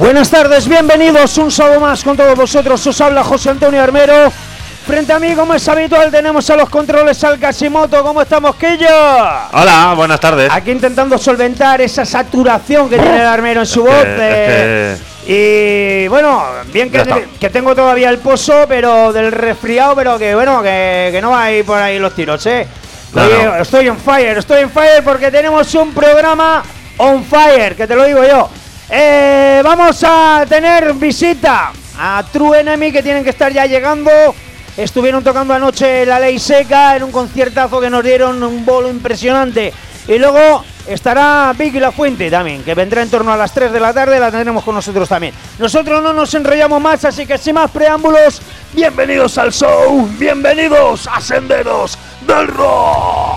Buenas tardes, bienvenidos un sábado más con todos vosotros. Os habla José Antonio Armero. Frente a mí, como es habitual, tenemos a los controles al Casimoto. ¿Cómo estamos, Quillo? Hola, buenas tardes. Aquí intentando solventar esa saturación que tiene el Armero en su voz. Y bueno, bien que tengo todavía el pozo, pero del resfriado, pero que bueno, que no va a ir por ahí los tiros, ¿eh? No. Estoy on fire porque tenemos un programa on fire, que te lo digo yo. Vamos a tener visita a True Enemy, que tienen que estar ya llegando. Estuvieron tocando anoche La Ley Seca en un conciertazo que nos dieron un bolo impresionante. Y luego estará Vicky La Fuente también, que vendrá en torno a las 3 de la tarde, la tendremos con nosotros también. Nosotros no nos enrollamos más, así que sin más preámbulos, bienvenidos al show, bienvenidos a Senderos del Rock.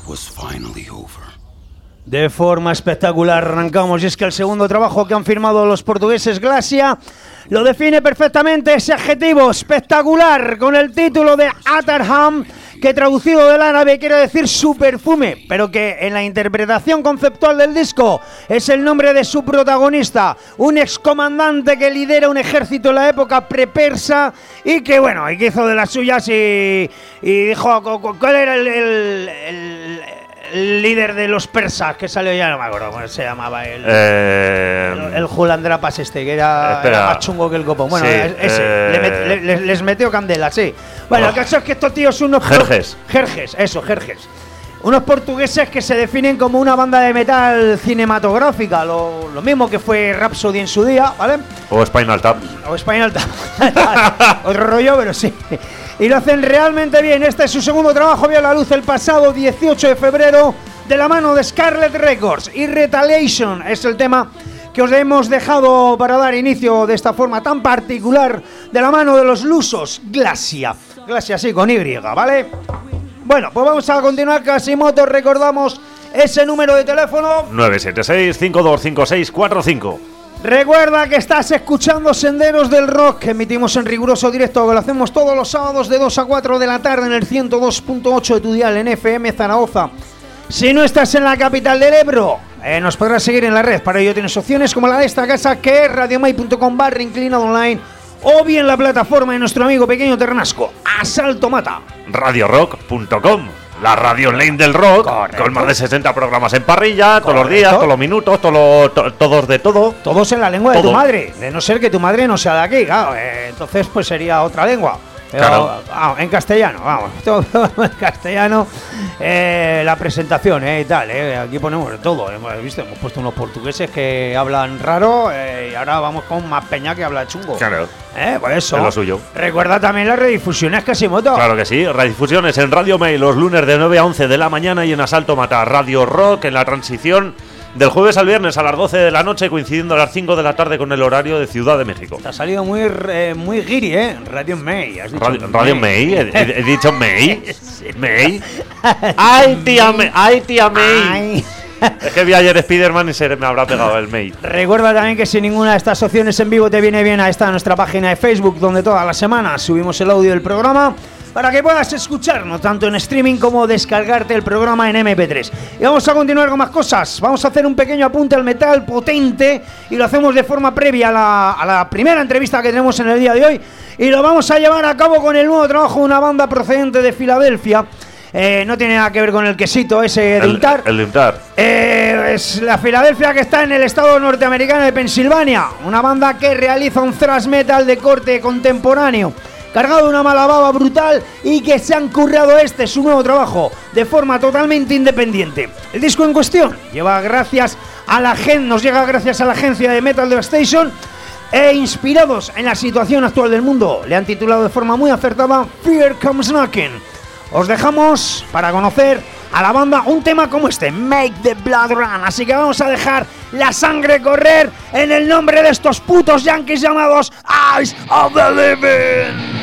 De forma espectacular arrancamos, y es que el segundo trabajo que han firmado los portugueses Glacia lo define perfectamente ese adjetivo espectacular con el título de Atarham, que traducido del árabe quiere decir su perfume, pero que en la interpretación conceptual del disco es el nombre de su protagonista, un excomandante que lidera un ejército en la época prepersa y que bueno, y que hizo de las suyas y dijo, ¿cuál era el líder de los persas que salió? Ya no me acuerdo cómo se llamaba el Julandrapas que era más chungo que el copón. Bueno, sí, ese les metió candela, sí. Bueno, el caso es que estos tíos son unos Jerjes, unos portugueses que se definen como una banda de metal cinematográfica, lo mismo que fue Rhapsody en su día, ¿vale? O Spinal Tap. Otro rollo, pero sí. Y lo hacen realmente bien. Este es su segundo trabajo, vio la luz el pasado 18 de febrero de la mano de Scarlet Records, y Retaliation es el tema que os hemos dejado para dar inicio de esta forma tan particular de la mano de los lusos Glacia, sí, con Y, ¿vale? Bueno, pues vamos a continuar. Casimoto, recordamos ese número de teléfono 976-525645. Recuerda que estás escuchando Senderos del Rock, que emitimos en riguroso directo, que lo hacemos todos los sábados de 2 a 4 de la tarde en el 102.8 de tu dial en FM Zaragoza. Si no estás en la capital del Ebro, nos podrás seguir en la red. Para ello tienes opciones como la de esta casa, que es radiomai.com/inclinado-online, o bien la plataforma de nuestro amigo pequeño Ternasco, Asalto Mata. radiorock.com, la radio online del rock. Correcto. Con más de 60 programas en parrilla. Correcto. Todos los días, todos los minutos, todos de todo. Todos en la lengua de tu madre, de no ser que tu madre no sea de aquí, claro, entonces pues sería otra lengua. Pero, claro. En castellano, vamos, todo en castellano, la presentación y tal, aquí ponemos de todo, hemos puesto unos portugueses que hablan raro, y ahora vamos con más peña que habla chungo. Claro. Pues eso. Es lo suyo. Recuerda también las redifusiones, Casimoto. Claro que sí, redifusiones en Radio Mail los lunes de 9 a 11 de la mañana y en Asalto Mata Radio Rock en la transición del jueves al viernes a las 12 de la noche, coincidiendo a las 5 de la tarde con el horario de Ciudad de México. Te ha salido muy guiri, Radio May. Has dicho Radio May, he dicho May. Sí. May. ¡Ay, tía May! Es que vi ayer Spider-Man y se me habrá pegado el May. Recuerda también que si ninguna de estas opciones en vivo te viene bien, a esta nuestra página de Facebook, donde todas las semanas subimos el audio del programa, para que puedas escucharnos tanto en streaming como descargarte el programa en MP3. Y vamos a continuar con más cosas. Vamos a hacer un pequeño apunte al metal potente, y lo hacemos de forma previa a la primera entrevista que tenemos en el día de hoy, y lo vamos a llevar a cabo con el nuevo trabajo de una banda procedente de Filadelfia. No tiene nada que ver con el quesito ese de untar. El de untar. Es la Filadelfia, que está en el estado norteamericano de Pensilvania. Una banda que realiza un thrash metal de corte contemporáneo, cargado de una mala baba brutal, y que se han currado su nuevo trabajo de forma totalmente independiente. El disco en cuestión nos llega gracias a la agencia de Metal Devastation, e inspirados en la situación actual del mundo, le han titulado de forma muy acertada Fear Comes Knocking. Os dejamos para conocer a la banda un tema como este, Make the Blood Run. Así que vamos a dejar la sangre correr en el nombre de estos putos yankees llamados Eyes of the Living.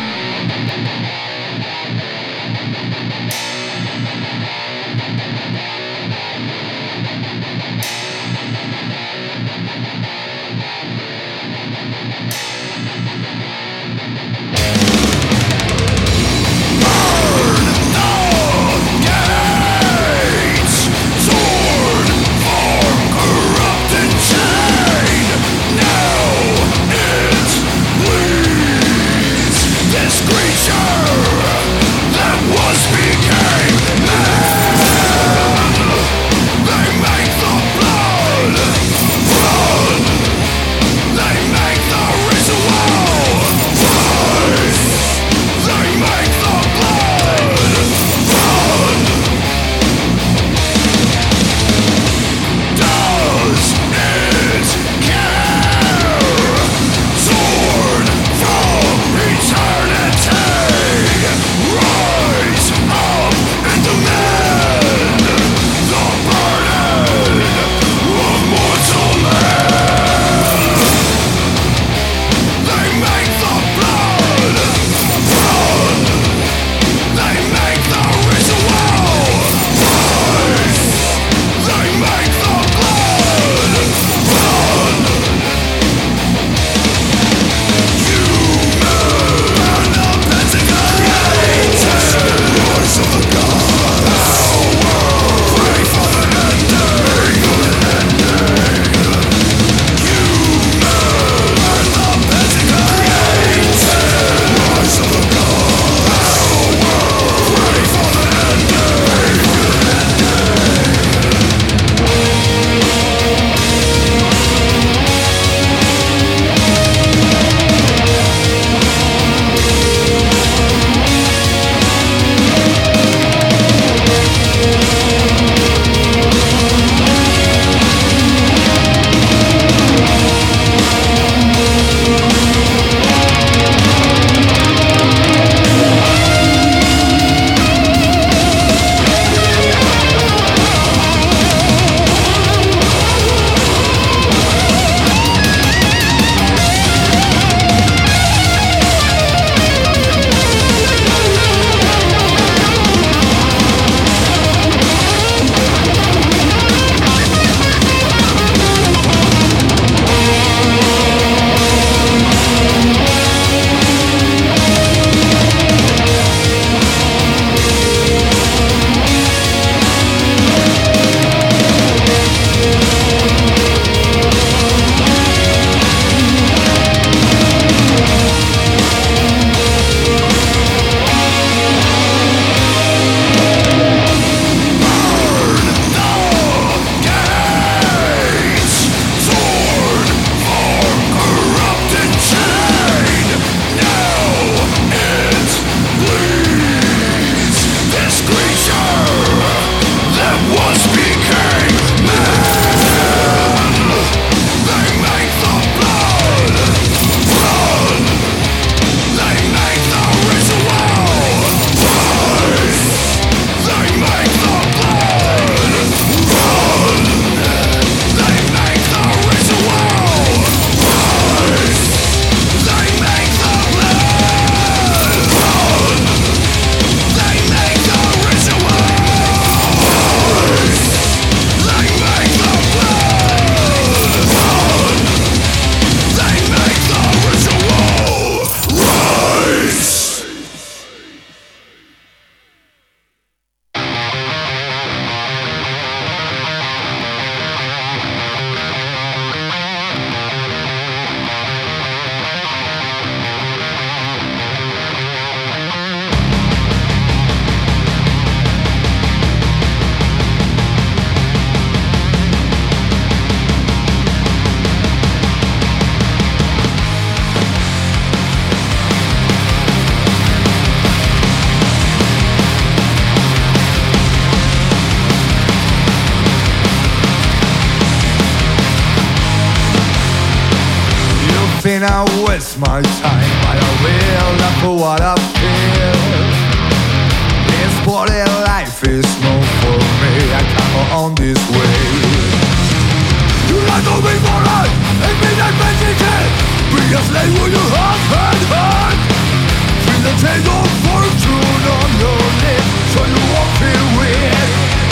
mean I waste my time, but I will not for what I feel. This body life is no for me, I can't go on this way. You like to be for us, and be that magic. Be a slave with your heart and heart. Feel the taste of fortune on your lips, so you won't feel weird.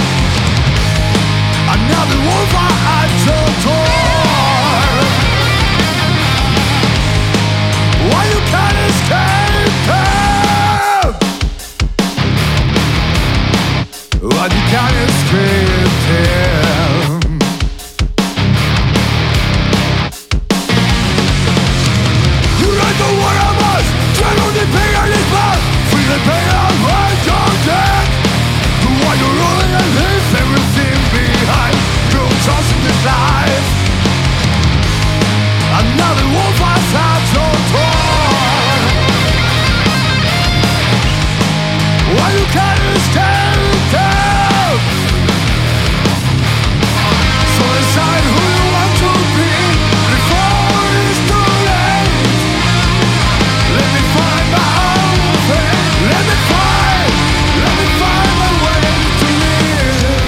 Another wolf at your door. Why you can't escape him? Why you can't escape him? You like the one of us, tread on the pain on his back, feel the pain of my dead. While you're rolling and leave everything behind, you're tossing this life. Another wolf has had your door. Why you can't escape them? So decide who you want to be before it's too late. Let me find my own way. Let me find my way to live.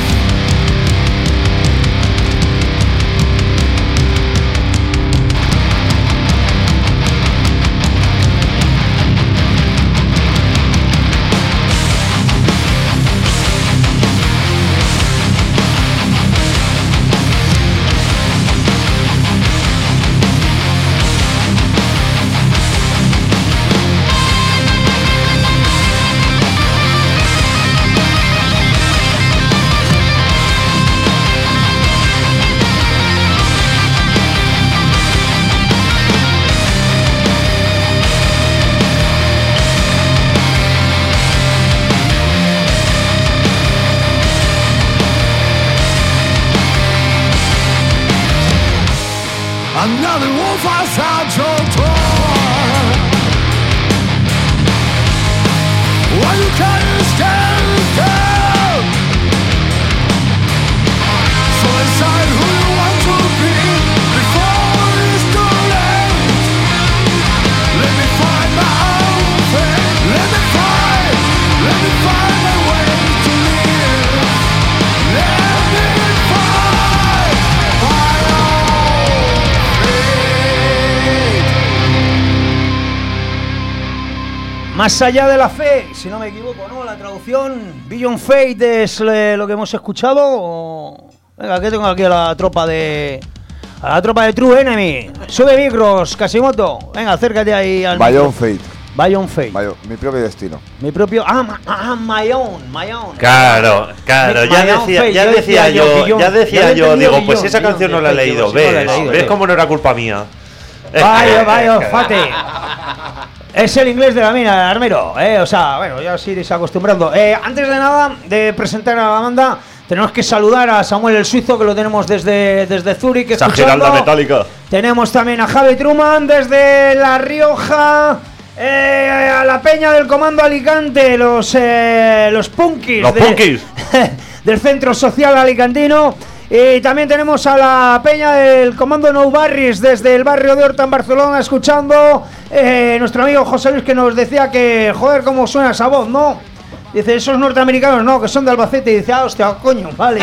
Another wolf has had your door. Why you can't escape them? So decide who you want to be before it's too late. Let me find my own way. Let me find my way to live. Let me find my own fate. Más allá de la fe, si no me equivoco, ¿no? La traducción Beyond Fate es lo que hemos escuchado. Venga, que tengo aquí a la tropa de True Enemy. Sube micros, Kasimoto. Venga, acércate ahí al Beyond Fate. Beyond Fate. Mi propio destino. Mi propio. My own. Claro, ya decía yo, digo, pues esa canción no la he leído, ¿ves cómo no era culpa mía? Vaya, fate. Es el inglés de la mina, Armero. O sea, bueno, ya os iréis acostumbrando. Antes de nada, de presentar a la banda, tenemos que saludar a Samuel el Suizo, que lo tenemos desde Zúrich. Esa Giralda metálica. Tenemos también a Javi Truman desde La Rioja. A la peña del Comando Alicante, los punkis. Los punkis. Del Centro Social Alicantino. Y también tenemos a la peña del Comando Nou Barris desde el barrio de Horta en Barcelona, escuchando nuestro amigo José Luis, que nos decía que, joder, cómo suena esa voz, ¿no? Dice, esos norteamericanos no, que son de Albacete. Y dice, hostia, coño, vale.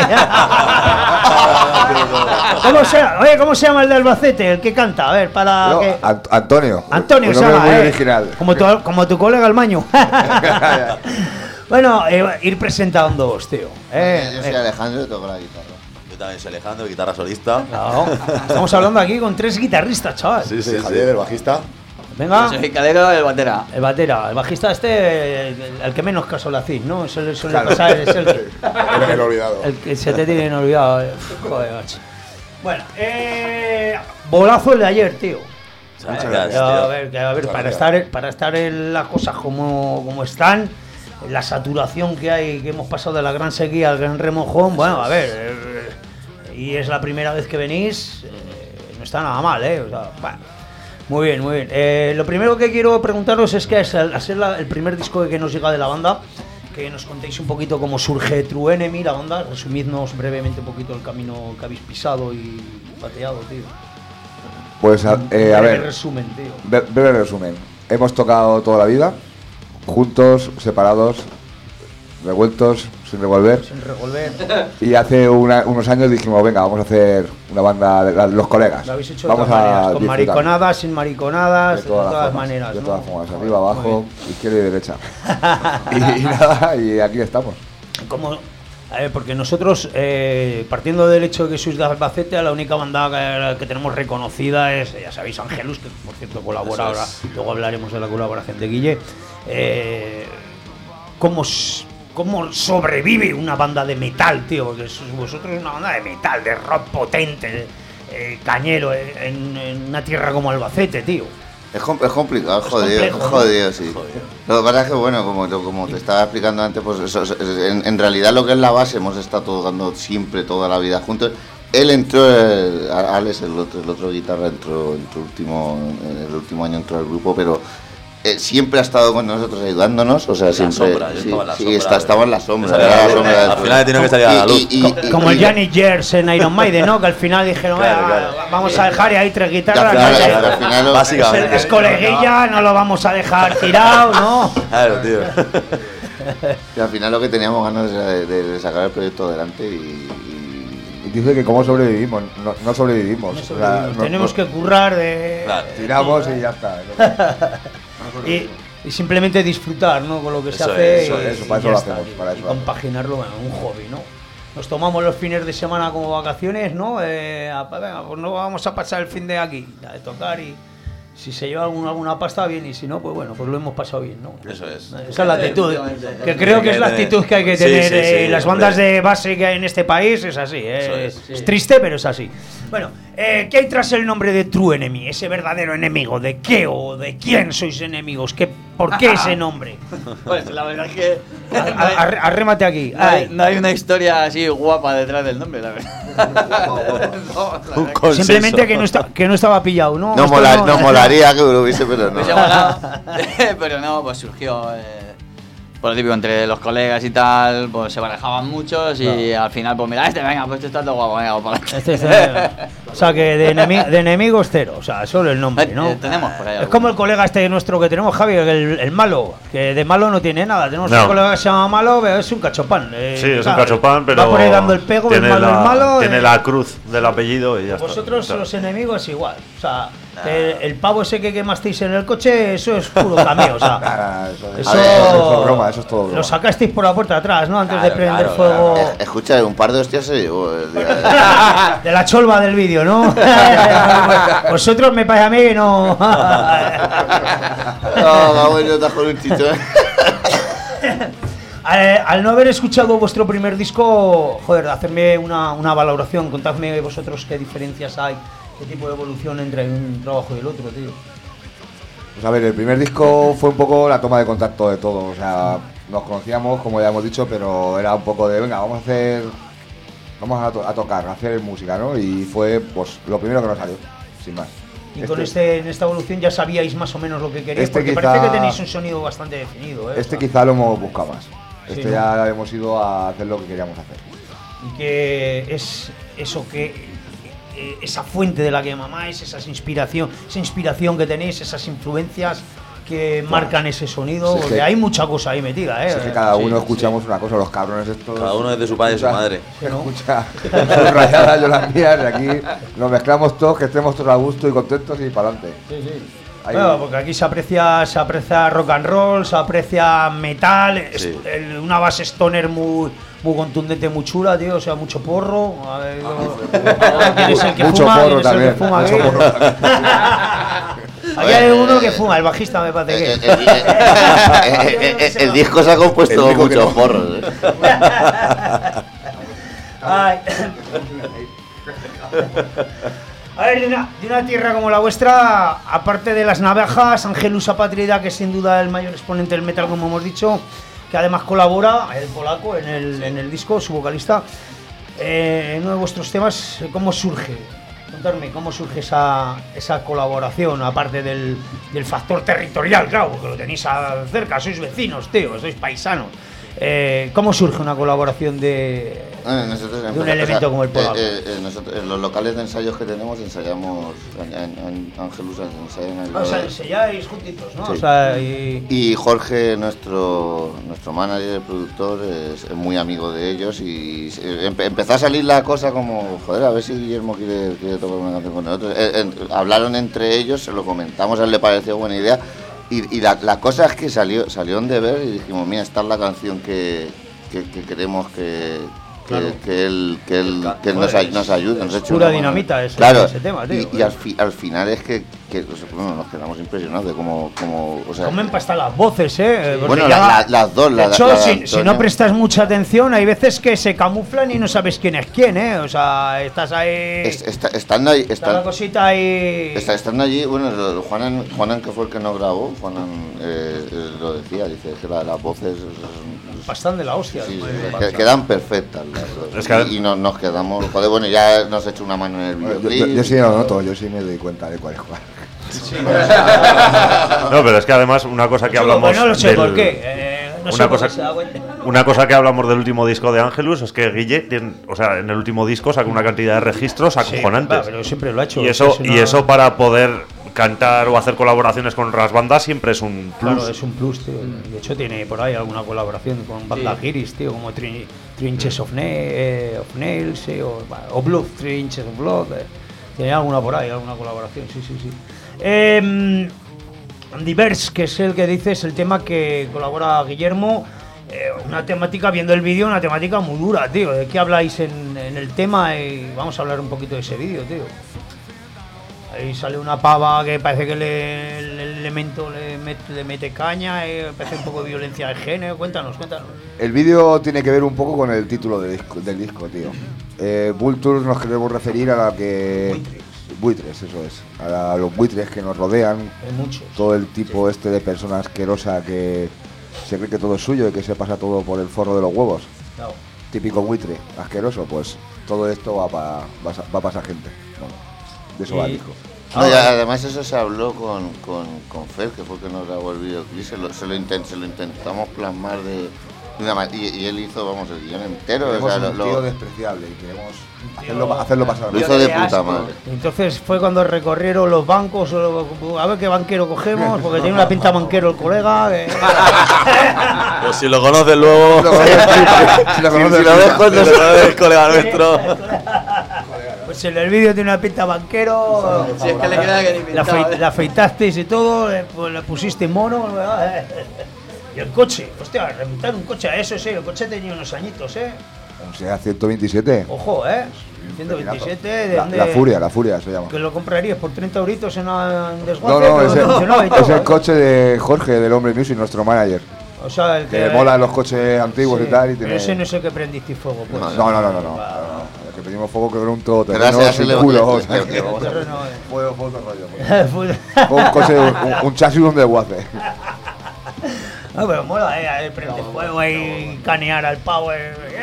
¿Cómo se llama el de Albacete, el que canta? A ver, para no, que... Antonio. Antonio se llama, llama, muy original. Como tu colega el Maño. Bueno, ir presentándoos, tío. Yo soy Alejandro y toco la guitarra. Yo también soy Alejandro, guitarra solista. Claro. Estamos hablando aquí con 3 guitarristas, chaval. Sí, Javier, el bajista. Venga. Yo soy Calero, el batera. El batera, el bajista el que menos caso le hacís, ¿no? Es el El olvidado. El que se te tiene olvidado. Joder, macho. Bueno, bolazo el de ayer, tío. Muchas gracias, A tío. ver, para estar en las cosas como están, la saturación que hay, que hemos pasado de la gran sequía al gran remojón, bueno, a ver, y es la primera vez que venís, no está nada mal, o sea, bueno. Muy bien, muy bien. Lo primero que quiero preguntaros es que al ser el primer disco que nos llega de la banda, que nos contéis un poquito cómo surge True Enemy, la banda, resumidnos brevemente un poquito el camino que habéis pisado y pateado, tío. Pues a ver, resumen, tío. breve resumen. Hemos tocado toda la vida, juntos, separados, revueltos, sin revolver. Sin revolver. Y hace unos años dijimos, venga, vamos a hacer una banda de los colegas. Lo habéis hecho vamos de todas maneras, con disfrutar. mariconadas, sin mariconadas, De todas las maneras. De ¿no? todas formas, arriba, abajo, Muy izquierda y derecha. y nada, y aquí estamos. Como, porque nosotros, partiendo del hecho de que sois de Albacete, la única banda que tenemos reconocida es, ya sabéis, Angelus, que por cierto colabora ahora, luego hablaremos de la colaboración de Guille. ¿Cómo sobrevive una banda de metal, tío? Porque vosotros es una banda de metal, de rock potente, cañero, en una tierra como Albacete, tío. Es complicado, jodido, sí. Lo que pasa es que, bueno, como te estaba explicando antes, pues eso, en realidad lo que es la base, hemos estado tocando siempre, toda la vida juntos. Él entró, Alex, el otro guitarra, entró en el último año entró al grupo, pero siempre ha estado con nosotros ayudándonos, o sea, siempre. Estaba en la sombra. Al final he tenido que salir a la luz. Como el Gianni Gers en Iron Maiden, ¿no? Que al final dijeron, vamos a dejar y hay 3 guitarras. Al final, básicamente. Es coleguilla, no lo vamos a dejar tirado, ¿no? Claro, tío. Y al final lo que teníamos ganas era de sacar el proyecto adelante y dice que cómo sobrevivimos, no sobrevivimos. O sea, tenemos que currar de... Claro. Tiramos y ya está. Y simplemente disfrutar, ¿no? Con lo que se Eso hace. Eso, para eso lo hacemos. Y compaginarlo, bueno, un hobby, ¿no? Nos tomamos los fines de semana como vacaciones, ¿no? Venga, pues no vamos a pasar el fin de aquí, de tocar y... Si se lleva alguna pasta, bien, y si no, pues bueno, pues lo hemos pasado bien, ¿no? Eso es. Esa es la actitud, que creo que es la actitud que hay que tener. Las bandas de base que hay en este país es así, es triste, pero es así. Bueno, ¿qué hay tras el nombre de True Enemy? Ese verdadero enemigo, ¿de qué o de quién sois enemigos? ¿Por qué ese nombre? Pues la verdad es que Arrémate aquí. no hay una historia así guapa detrás del nombre, la verdad. Simplemente que no estaba pillado, ¿no? No molaría que lo hubiese, pero no. Pero no, pues surgió por lo típico entre los colegas y tal, pues se barajaban muchos y al final, pues mira, venga, pues está todo guapo, venga, para o sea que de enemigos cero, o sea, solo el nombre, ¿no? Tenemos por ahí. Es como el colega nuestro que tenemos, Javi, el malo, que de malo no tiene nada. Tenemos un colega que se llama Malo, pero es un cachopán. Sí, es un cachopán, pero. Va por ahí dando el pego, el malo. Tiene la cruz del apellido y ya está. Vosotros, los enemigos, igual. O sea, el pavo ese que quemasteis en el coche, eso es puro cameo. O sea, eso es broma, eso es todo broma. Lo sacasteis por la puerta de atrás, ¿no? Antes de prender fuego. Escucha, un par de hostias se llevó. De la cholva del vídeo, ¿no? Vosotros me parece a mí que no. Bueno, te con un chicho. Al no haber escuchado vuestro primer disco, joder, hacerme una valoración, contadme vosotros qué diferencias hay, qué tipo de evolución entre un trabajo y el otro, tío. Pues a ver, el primer disco fue un poco la toma de contacto de todos, o sea, nos conocíamos, como ya hemos dicho, pero era un poco de, venga, vamos a tocar, a hacer música, ¿no? Y fue, pues, lo primero que nos salió, sin más. Y con en esta evolución ya sabíais más o menos lo que queríais, porque parece que tenéis un sonido bastante definido, ¿eh? Quizá lo hemos buscado más. Sí, ya hemos ido a hacer lo que queríamos hacer. Y que es eso que... esa fuente de la que mamáis, esa inspiración que tenéis, esas influencias que marcan ese sonido, porque que hay mucha cosa ahí metida, ¿eh? Es que cada uno escuchamos una cosa, los cabrones estos. Cada uno es de su padre y su madre. Escucha sus rayadas, yo las mías, de aquí nos mezclamos todos, que estemos todos a gusto y contentos y para adelante. Sí. Bueno, porque aquí se aprecia rock and roll, se aprecia metal, una base stoner muy contundente, muy chula, tío, o sea, mucho porro. ¿Quién es el que mucho fuma? Porro también. Mucho porro también. Aquí hay uno que fuma, el bajista me parece que el disco se ha compuesto muchos porros. A ver, de una tierra como la vuestra, aparte de las navajas, Angelus Apátrida, que es sin duda el mayor exponente del metal, como hemos dicho, que además colabora, el polaco, en el disco, su vocalista, en uno de vuestros temas, ¿cómo surge? Contadme, ¿cómo surge esa colaboración, aparte del factor territorial, claro, porque lo tenéis cerca, sois vecinos, tío, sois paisanos? ¿Cómo surge una colaboración de un elemento como el polaco? Nosotros, en los locales de ensayos que tenemos ensayamos Angelus ensayan O sea, ensayáis juntitos, ¿no? Sí. O sea, y Jorge, nuestro manager, el productor, es muy amigo de ellos y empezó a salir la cosa como, joder, a ver si Guillermo quiere tocar una canción con nosotros. Hablaron entre ellos, se lo comentamos, a él le pareció buena idea y la cosa es que salió en Deber y dijimos, mira, esta es la canción que queremos que él nos ayude. Nos eche pura una mano. dinamita ese, claro, ese tema, tío. Y al final es que bueno, nos quedamos impresionados de cómo o sea, Comen pasta las voces, Porque bueno, ya, las dos. de hecho, la si no prestas mucha atención, hay veces que se camuflan y no sabes quién es quién, O sea, estás ahí. Están ahí. Está la cosita ahí. Están allí, bueno, Juanan, que fue el que nos grabó, Juanan lo decía, dice que las voces. Bastante de la hostia. Sí, quedan perfectas las dos. Es que y nos quedamos. Joder, bueno, ya nos he hecho una mano en el videoclip. Yo sí lo noto, yo sí me doy cuenta de cuál es cuál. No, pero es que además una cosa que hablamos Pues no lo sé del- por qué. No sé una por cosa- qué se da cuenta. Una cosa que hablamos del último disco de Angelus es que Guille, o sea, en el último disco sacó una cantidad de registros acojonantes. Claro, pero siempre lo ha hecho. y eso Es una- para poder cantar o hacer colaboraciones con otras bandas siempre es un plus. Claro, es un plus, tío. De hecho, tiene por ahí alguna colaboración con bandas giris, tío, como Trinches of Nails, o Blood, Trinches of Blood. Tiene alguna por ahí, alguna colaboración, sí. Diverse, que es el que dices, el tema que colabora Guillermo. Una temática, viendo el vídeo, una temática muy dura, tío. ¿De qué habláis en el tema? Y vamos a hablar un poquito de ese vídeo, tío. Ahí sale una pava que parece que el elemento le mete caña, parece un poco de violencia de género. Cuéntanos. El vídeo tiene que ver un poco con el título del disco, tío. Vultures nos queremos referir a la que... Buitres, eso es. A los buitres que nos rodean. Hay muchos. Todo el tipo de persona asquerosa que se cree que todo es suyo y que se pasa todo por el forro de los huevos. Claro. Típico buitre asqueroso, pues todo esto va para esa gente. Bueno, de eso va el disco. No, y además eso se habló con Fer, que fue el que nos grabó el videoclip, se lo intentamos plasmar de una manera, y él hizo, vamos, el guión entero. Tenemos O sea, un tío despreciable y queremos hacerlo pasar. lo hizo de puta asco. madre. Entonces fue cuando recorrieron los bancos, a ver qué banquero cogemos, porque tiene una pinta banquero el colega. Pues si lo conoces luego. Si lo conoces, Si lo ves cuando se lo ves, colega nuestro. Pues en el vídeo tiene una pinta banquero. Si es que le queda que ni pintado, la afeitasteis y todo, pues le pusiste mono. ¿Verdad? Y el coche, hostia, remontar un coche a eso, sí, el coche tenía unos añitos, O sea, 127. Ojo, 127, ¿de dónde? La furia se llama. Que lo comprarías por 30 euritos en un desguace. No, pero funcionaba y todo, es el ¿eh? coche de Jorge, del Hombre Music, nuestro manager. O sea, el Que le molan los coches antiguos sí, y tal. Y pero tiene... ese no es el que prendiste fuego, pues. No. El que pedimos fuego que era un todo Gracias, terreno sin le- culo. le- O sea, le- que vamos a ver. Terreno, Fue otro rollo. Fue- Fue un coche, un chasis de desguace. No, pero mola, prende fuego ahí, canear al pavo,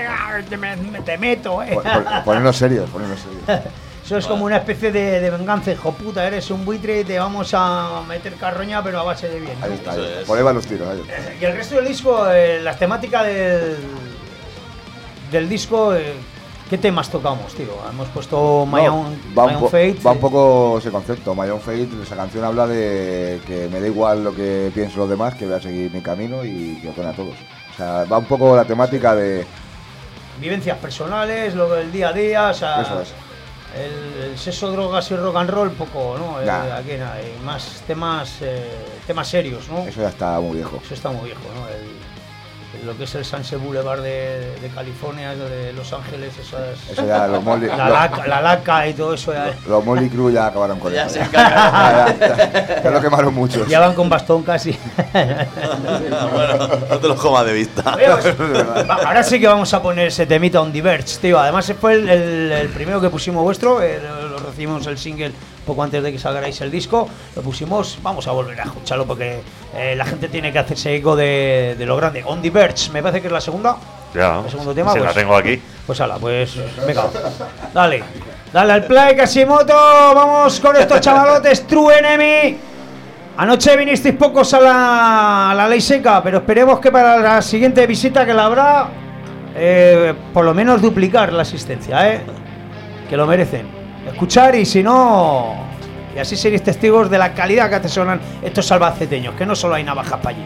te meto, Ponernos serios. Eso es como una especie de venganza, hijo puta, eres un buitre y te vamos a meter carroña, pero a base de bien, ¿no? Ahí está, Eso es. por ahí van los tiros. Ahí. Y el resto del disco, las temáticas del disco, ¿qué temas tocamos, tío? Hemos puesto My Own Fate. Va un poco ese concepto. My Own Fate, esa canción habla de que me da igual lo que piensen los demás, que voy a seguir mi camino y que os den a todos. O sea, va un poco la temática de... Vivencias personales, lo del día a día, o sea... Eso es. El sexo, drogas y rock and roll, poco, ¿no? Nah. Aquí nada, hay más temas serios, ¿no? Eso ya está muy viejo. Eso está muy viejo, ¿no? Lo que es el Sunset Boulevard de California, lo de Los Ángeles, Eso ya, los Molly, la laca y todo eso. los Molly Crew ya acabaron con Ya eso. se encarga. Ya lo quemaron muchos. Ya van con bastón casi. Bueno, no te lo comas de vista. Oye, pues, ahora sí que vamos a poner ese temita On Diverge, tío. Además fue el primero que pusimos vuestro, lo recibimos el single poco antes de que salgarais el disco, lo pusimos, vamos a volver a escucharlo porque la gente tiene que hacerse eco de lo grande. On Diverge, me parece que es la segunda. Ya, El segundo tema, sí, pues, la tengo aquí. Pues ala, pues venga, dale al play, Casimoto, vamos con estos chavalotes, True Enemy. Anoche vinisteis pocos a la ley seca, pero esperemos que para la siguiente visita que la habrá, por lo menos duplicar la asistencia, que lo merecen. Escuchar y si no, y así seréis testigos de la calidad que atesoran estos albaceteños, que no solo hay navajas para allí.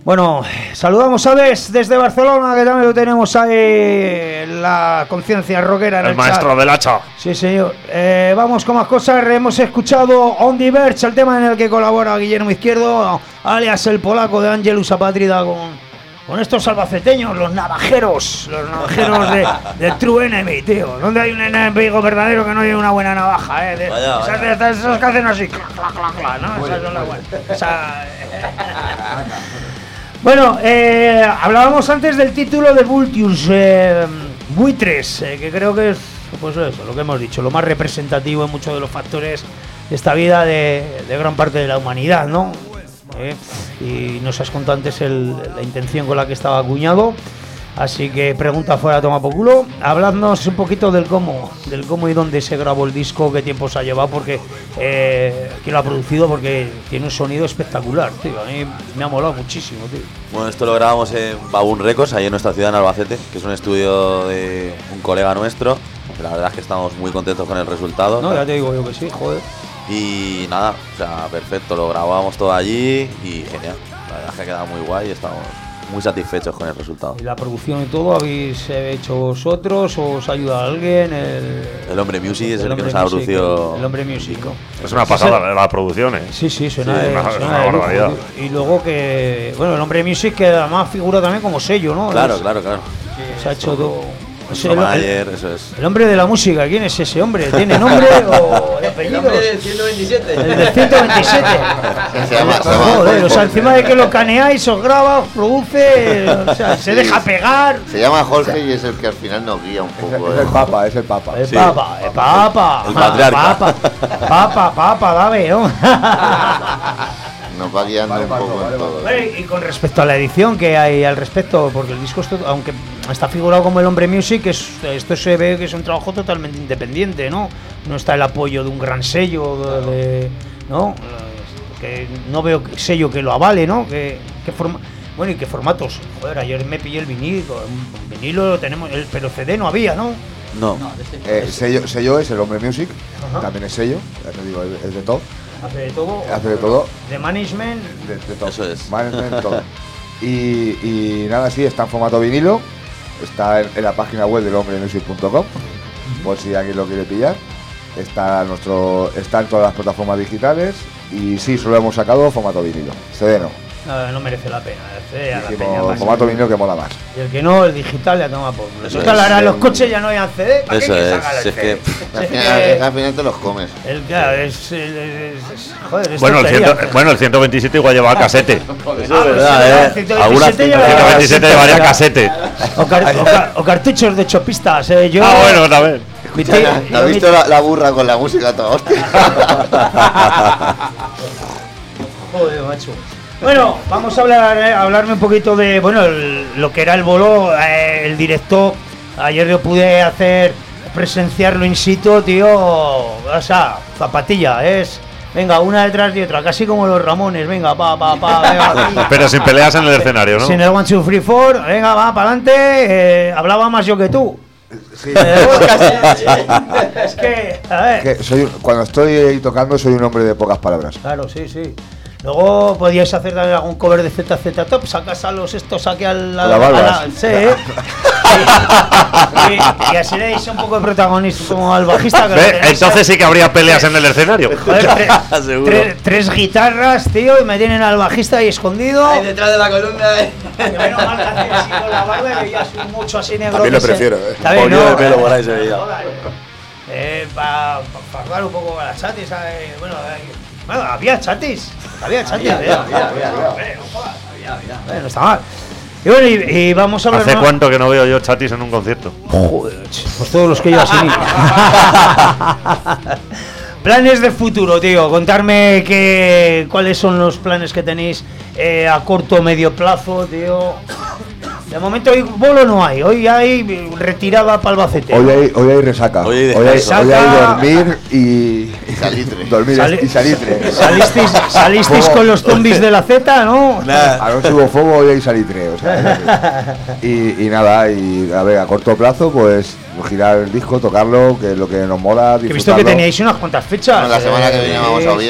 Bueno, saludamos a Bes desde Barcelona, que también lo tenemos ahí, la conciencia rockera en el maestro chat. del hacha. Sí, señor. Vamos con más cosas. Hemos escuchado On The Verge, el tema en el que colabora Guillermo Izquierdo, alias el polaco de Angelus Apátrida, con estos albaceteños, los navajeros de True Enemy, tío. ¿Dónde hay un enemigo verdadero que no lleve una buena navaja? Vaya. Esos que hacen así, clac, clac, clac, clac, ¿no? Esas son las buenas. Bueno, hablábamos antes del título de Vultures, Buitres, que creo que es, pues eso, lo que hemos dicho, lo más representativo en muchos de los factores de esta vida de gran parte de la humanidad, ¿no? Y nos has contado antes la intención con la que estaba acuñado, así que pregunta fuera, toma por culo. Habladnos un poquito del cómo y dónde se grabó el disco, qué tiempo se ha llevado, porque quién lo ha producido, porque tiene un sonido espectacular, tío. A mí me ha molado muchísimo, tío. Bueno, esto lo grabamos en Baboon Records, ahí en nuestra ciudad, en Albacete, que es un estudio de un colega nuestro. La verdad es que estamos muy contentos con el resultado. No, ya te digo yo que sí, joder. Y nada, o sea, perfecto, lo grabamos todo allí y genial. La verdad es que ha quedado muy guay y estamos muy satisfechos con el resultado. ¿Y la producción y todo habéis hecho vosotros o os ayuda alguien? El Hombre Music es el que nos ha producido. El Hombre Music. Es una pasada la producción, Sí, suena Sí, de una lujo, barbaridad. tío. Y luego que, bueno, el Hombre Music que además figura también como sello, ¿no? Claro. Se ha hecho todo. Eso es. El hombre de la música, ¿quién es ese hombre? ¿Tiene nombre o apellido? El hombre del 127. El del 127. Se llama Joder, o sea, encima de que lo caneáis, os graba, os produce, o sea, se deja pegar. Se llama Jorge y es el que al final nos guía un poco. Es el Papa, es el Papa. El Sí. papa. El patriarca. Papa, dame, ¿no? Nos va guiando un poco en todo. Y con respecto a la edición que hay al respecto, porque el disco, aunque está figurado como el Hombre Music, esto se ve que es un trabajo totalmente independiente, ¿no? No está el apoyo de un gran sello, ¿no? Que no veo sello que lo avale, ¿no? Bueno, ¿y qué formatos? Joder, ayer me pillé el vinilo, vinilo lo tenemos, pero CD no había, ¿no? No. Sello es el Hombre Music, Ajá. también es sello, ya te digo, es de todo. Hace de todo. Hace de todo. De management. De todo. Eso es. Management, todo. Y nada, sí, está en formato vinilo. Está en la página web del hombremusic.com, por si alguien lo quiere pillar. Está en todas las plataformas digitales. Y sí, solo hemos sacado formato vinilo. CD no. No merece la pena. A la Dijimos, peña más. formato vinilo que mola más. Y el que no, el digital ya toma por. Eso Total, es. ahora los coches ya no hay CD. ¿Para Eso qué hay que es, sacar el si es CD? que- Al final te los comes. Claro, joder, es Bueno, tontería. el 127 igual lleva casete. Eso Ah, es pues verdad, sí, ¿eh? el Algunas 127 El lleva- 127 llevaría casete. O cartuchos de chopistas. Yo, Bueno, también. mi tío- ¿Te yo has mi- visto la burra con la música toda hostia? Joder, macho. Bueno, vamos a hablarme un poquito de, bueno, lo que era el bolo, el directo. Ayer yo pude presenciarlo in situ, tío. O sea, zapatilla, venga, una detrás de otra, casi como los Ramones, venga, venga. Pero sin peleas en el escenario, ¿no? Sin el 1, 2, 3, 4, venga, va, para adelante. Hablaba más yo que tú. Sí. Es que, a ver. Cuando estoy tocando soy un hombre de pocas palabras. Claro, sí. Luego podíais hacer también algún cover de ZZ Top, sacas a los estos aquí al A las barbas. sí, y así le deis un poco de protagonismo al bajista. Que lo Ve, tenéis, entonces sí que habría peleas en el escenario. joder, Seguro. tres guitarras, tío, y me tienen al bajista ahí escondido. Ahí detrás de la columna. Que menos mal que hacía así con la barba y veías mucho así negro. También que lo prefiero, Está bien, Pollo ¿no? de pelo por ahí se veía. Para fardar un poco a las chatis, bueno, había chatis. Había. No está mal. Y bueno, y vamos a hablar ¿Hace más- cuánto que no veo yo chatis en un concierto? Joder, pues todos los que llevas en Planes de futuro, tío. Contarme cuáles son los planes que tenéis a corto o medio plazo, tío. De momento hoy bolo no hay, hoy hay retirada para Albacete. Hoy hay resaca. Hoy hay Hoy hay resaca. dormir y Salitre. dormir Sali- y salitre. Salisteis con los zombies de la Z, ¿no? Anoche hubo fuego, hoy hay salitre. O sea, y nada, y a ver, a corto plazo, pues girar el disco, tocarlo, que es lo que nos mola. Que he visto que disfrutarlo. teníais unas cuantas fechas. Bueno, la semana que viene Sí. vamos a Oviedo.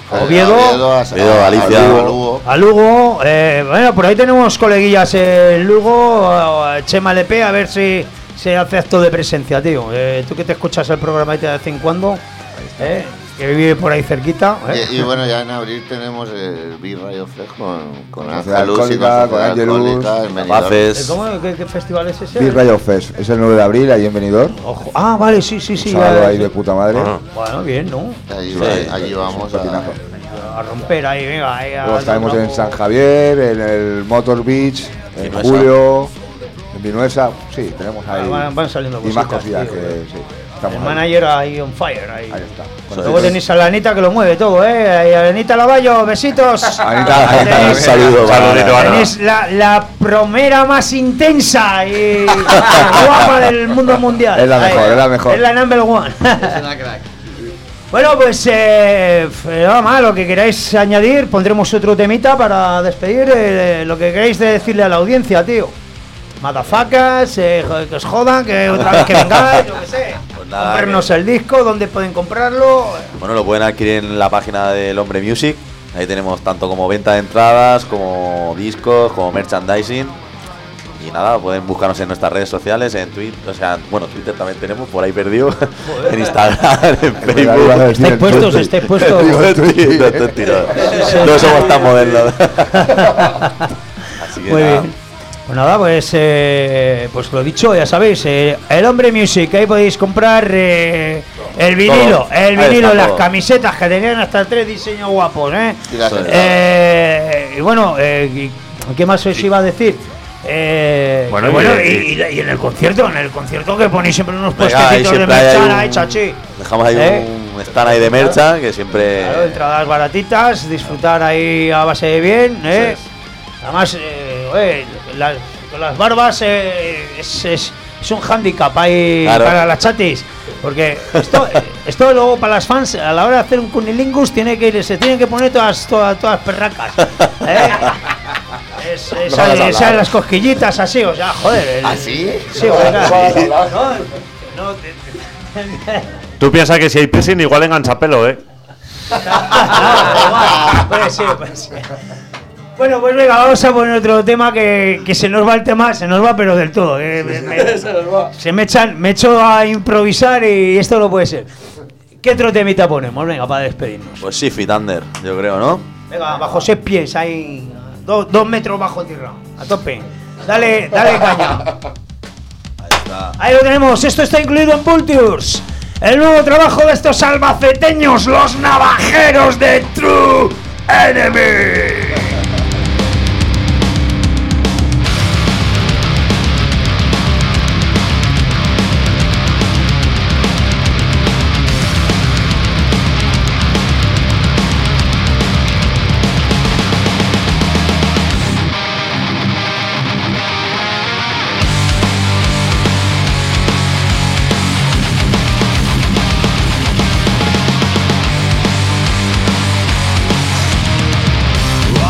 Oviedo, Galicia. a Lugo. Bueno, por ahí tenemos coleguillas en Lugo, Chema LP, a ver si se hace acto de presencia, tío. Tú que te escuchas el programa de vez en cuando, que vive por ahí cerquita. Y bueno, ya en abril tenemos el B-Radio Fest con La Ángel Luz y Alcohólica, con con Angelus, Baces. ¿Qué festival es ese? Big Rayo Fest, es el 9 de abril, ahí en Benidorm. Ojo. Ah, vale, sí. Un sábado ahí de puta madre. Bueno, bien, ¿no? Allí vamos a... Patinazo. A romper ahí, venga. Ahí Luego estaremos en San Javier, en el Motor Beach, en Vinuesa. julio, en Vinuesa. Sí, tenemos ahí. Van saliendo y más cositas, cosillas tío. que sí. Estamos El ahí. manager ahí on fire. Ahí Está. Luego tenéis a la Anita que lo mueve todo, ¿eh? Y a Anita Lavallo, besitos. Anita, Tenéis- Un saludo para Saludito, Ana. Tenéis la promera más intensa y guapa del mundo mundial. Es la mejor, Ahí, es la mejor. Es la number one. Es una crack. Bueno, pues nada más, lo que queráis añadir, pondremos otro temita para despedir. Lo que queráis decirle a la audiencia, tío. Madafacas, que os jodan, que otra vez que vengáis, yo qué sé. Pues nada, Comprarnos el disco, dónde pueden comprarlo. Bueno, lo pueden adquirir en la página del Hombre Music. Ahí tenemos tanto como venta de entradas, como discos, como merchandising. Y nada, pueden buscarnos en nuestras redes sociales, en Twitter, Twitter también tenemos, por ahí perdido, en Instagram, en Facebook. Estáis puestos. No somos tan modernos. Así que Muy nada. bien. Pues nada, pues lo dicho, ya sabéis, el Hombre Music, ahí podéis comprar el vinilo, Todo. Ahí está las todo. camisetas que tenían hasta 3 diseños guapos, Y las y bueno, ¿qué más os iba a decir? Bueno, y en el concierto que ponéis siempre unos Venga, ahí puestecitos de siempre hay merchan un- ahí, chachi. Dejamos ahí un stand ahí de mercha que siempre. Claro, entradas baratitas, disfrutar ahí a base de bien, Además, con las barbas es un hándicap ahí Claro. para las chatis. Porque esto luego para las fans, a la hora de hacer un cunilingus, se tienen que poner todas perracas. Esas las cosquillitas así, o sea, joder. ¿Así? Sí, oiga. Tú piensas que si hay piercing igual engancha pelo, ¿eh? Puede ser. Bueno, pues venga, vamos a poner otro tema que se nos va el tema, pero del todo. Me echo a improvisar y esto no puede ser. ¿Qué otro temita ponemos? Venga, para despedirnos. Pues sí, Thunder, yo creo, ¿no? Venga, bajo 6 pies, ahí 2 metros bajo tierra, a tope. Dale caña. Ahí está. Ahí lo tenemos, esto está incluido en Vultures. El nuevo trabajo de estos albaceteños, los navajeros de True Enemy. I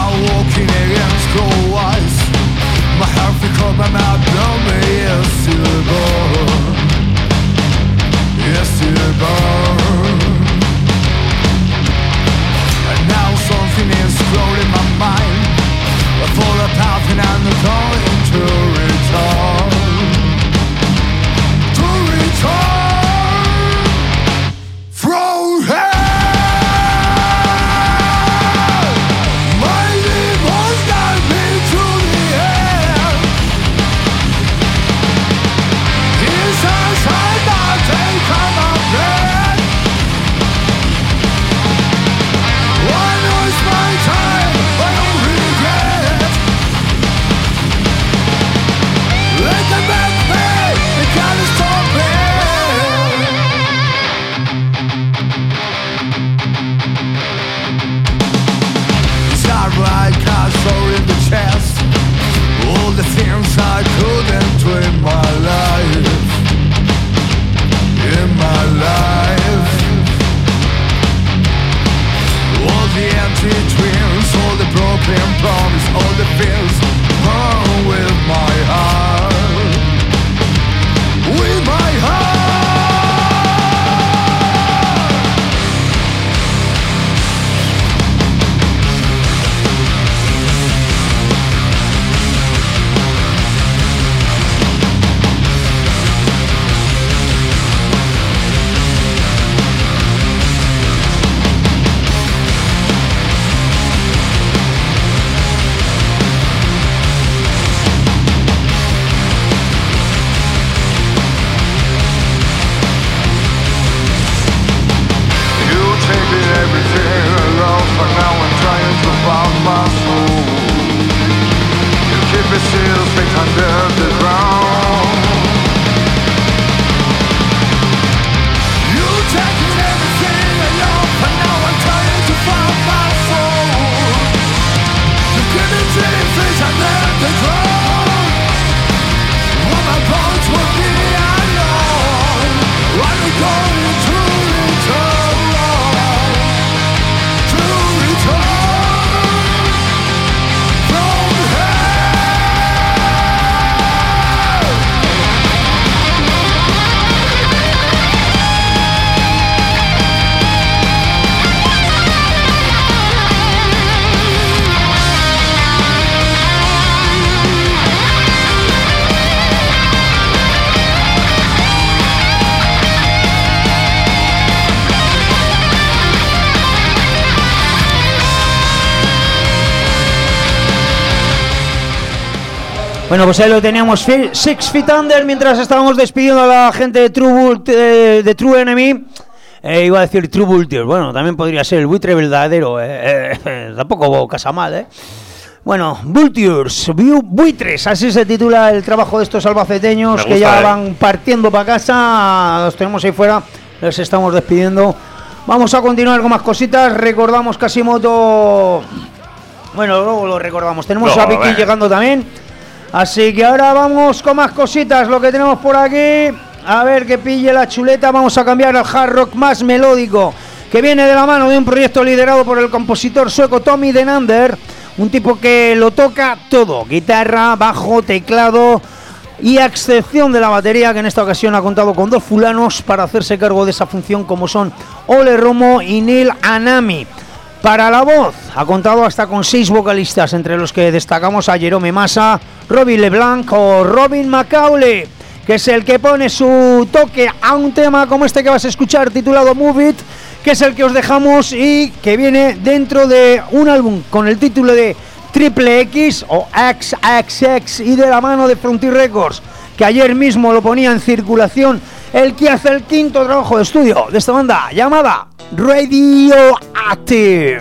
Bueno, pues ahí lo teníamos, Six Feet Under, mientras estábamos despidiendo a la gente de True Enemy. Iba a decir True Vulture, bueno, también podría ser el buitre verdadero, tampoco casa mal, Bueno, Vultures, buitres, así se titula el trabajo de estos albaceteños que ya van partiendo para casa, los tenemos ahí fuera, les estamos despidiendo. Vamos a continuar con más cositas, recordamos Casimoto, bueno, luego lo recordamos, tenemos a Vicky llegando también. Así que ahora vamos con más cositas, lo que tenemos por aquí. A ver que pille la chuleta, vamos a cambiar al hard rock más melódico, que viene de la mano de un proyecto liderado por el compositor sueco Tommy Denander, un tipo que lo toca todo, guitarra, bajo, teclado, y a excepción de la batería, que en esta ocasión ha contado con 2 fulanos para hacerse cargo de esa función, como son Ole Romo y Neil Anami. Para la voz ha contado hasta con 6 vocalistas, entre los que destacamos a Jerome Massa, Robbie LeBlanc o Robin McAuley, que es el que pone su toque a un tema como este que vas a escuchar, titulado Move It, que es el que os dejamos y que viene dentro de un álbum con el título de Triple X o XXX y de la mano de Frontier Records, que ayer mismo lo ponía en circulación, el que hace el 5º trabajo de estudio de esta banda llamada Radioactive.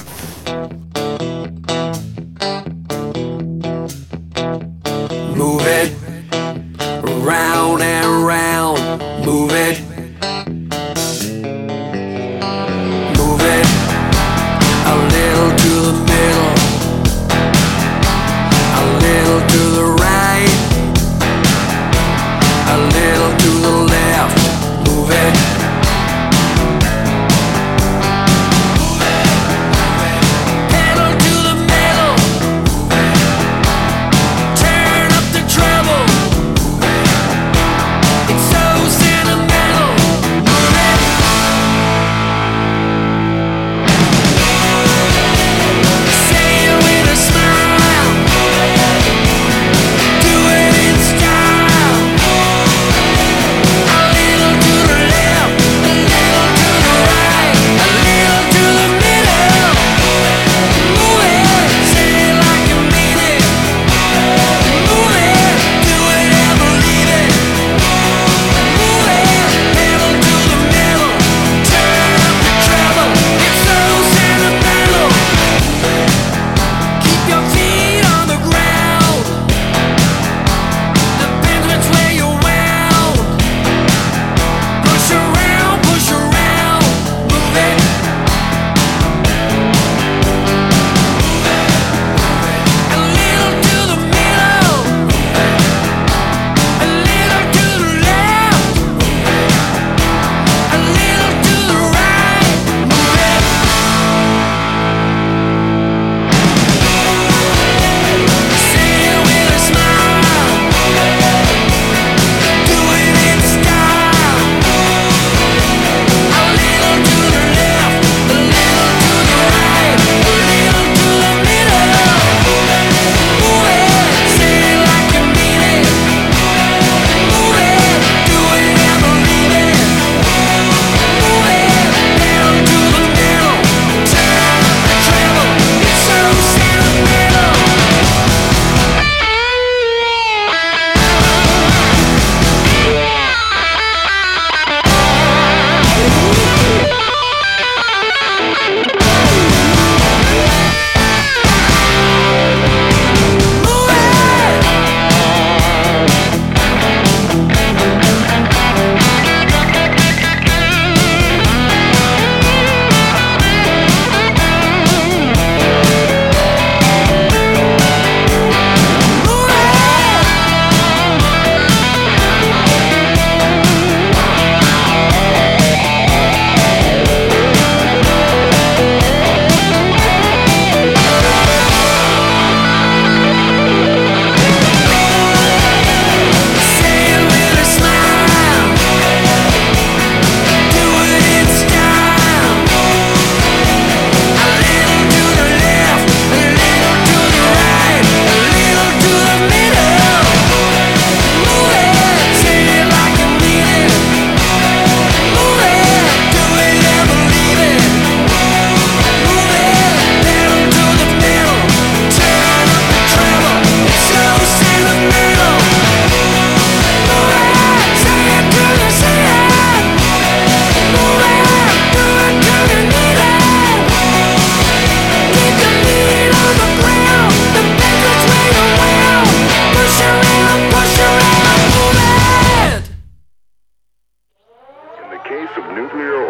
Move it round and round, move it. Move it a little to the middle, a little to the right, a little to the left, move it.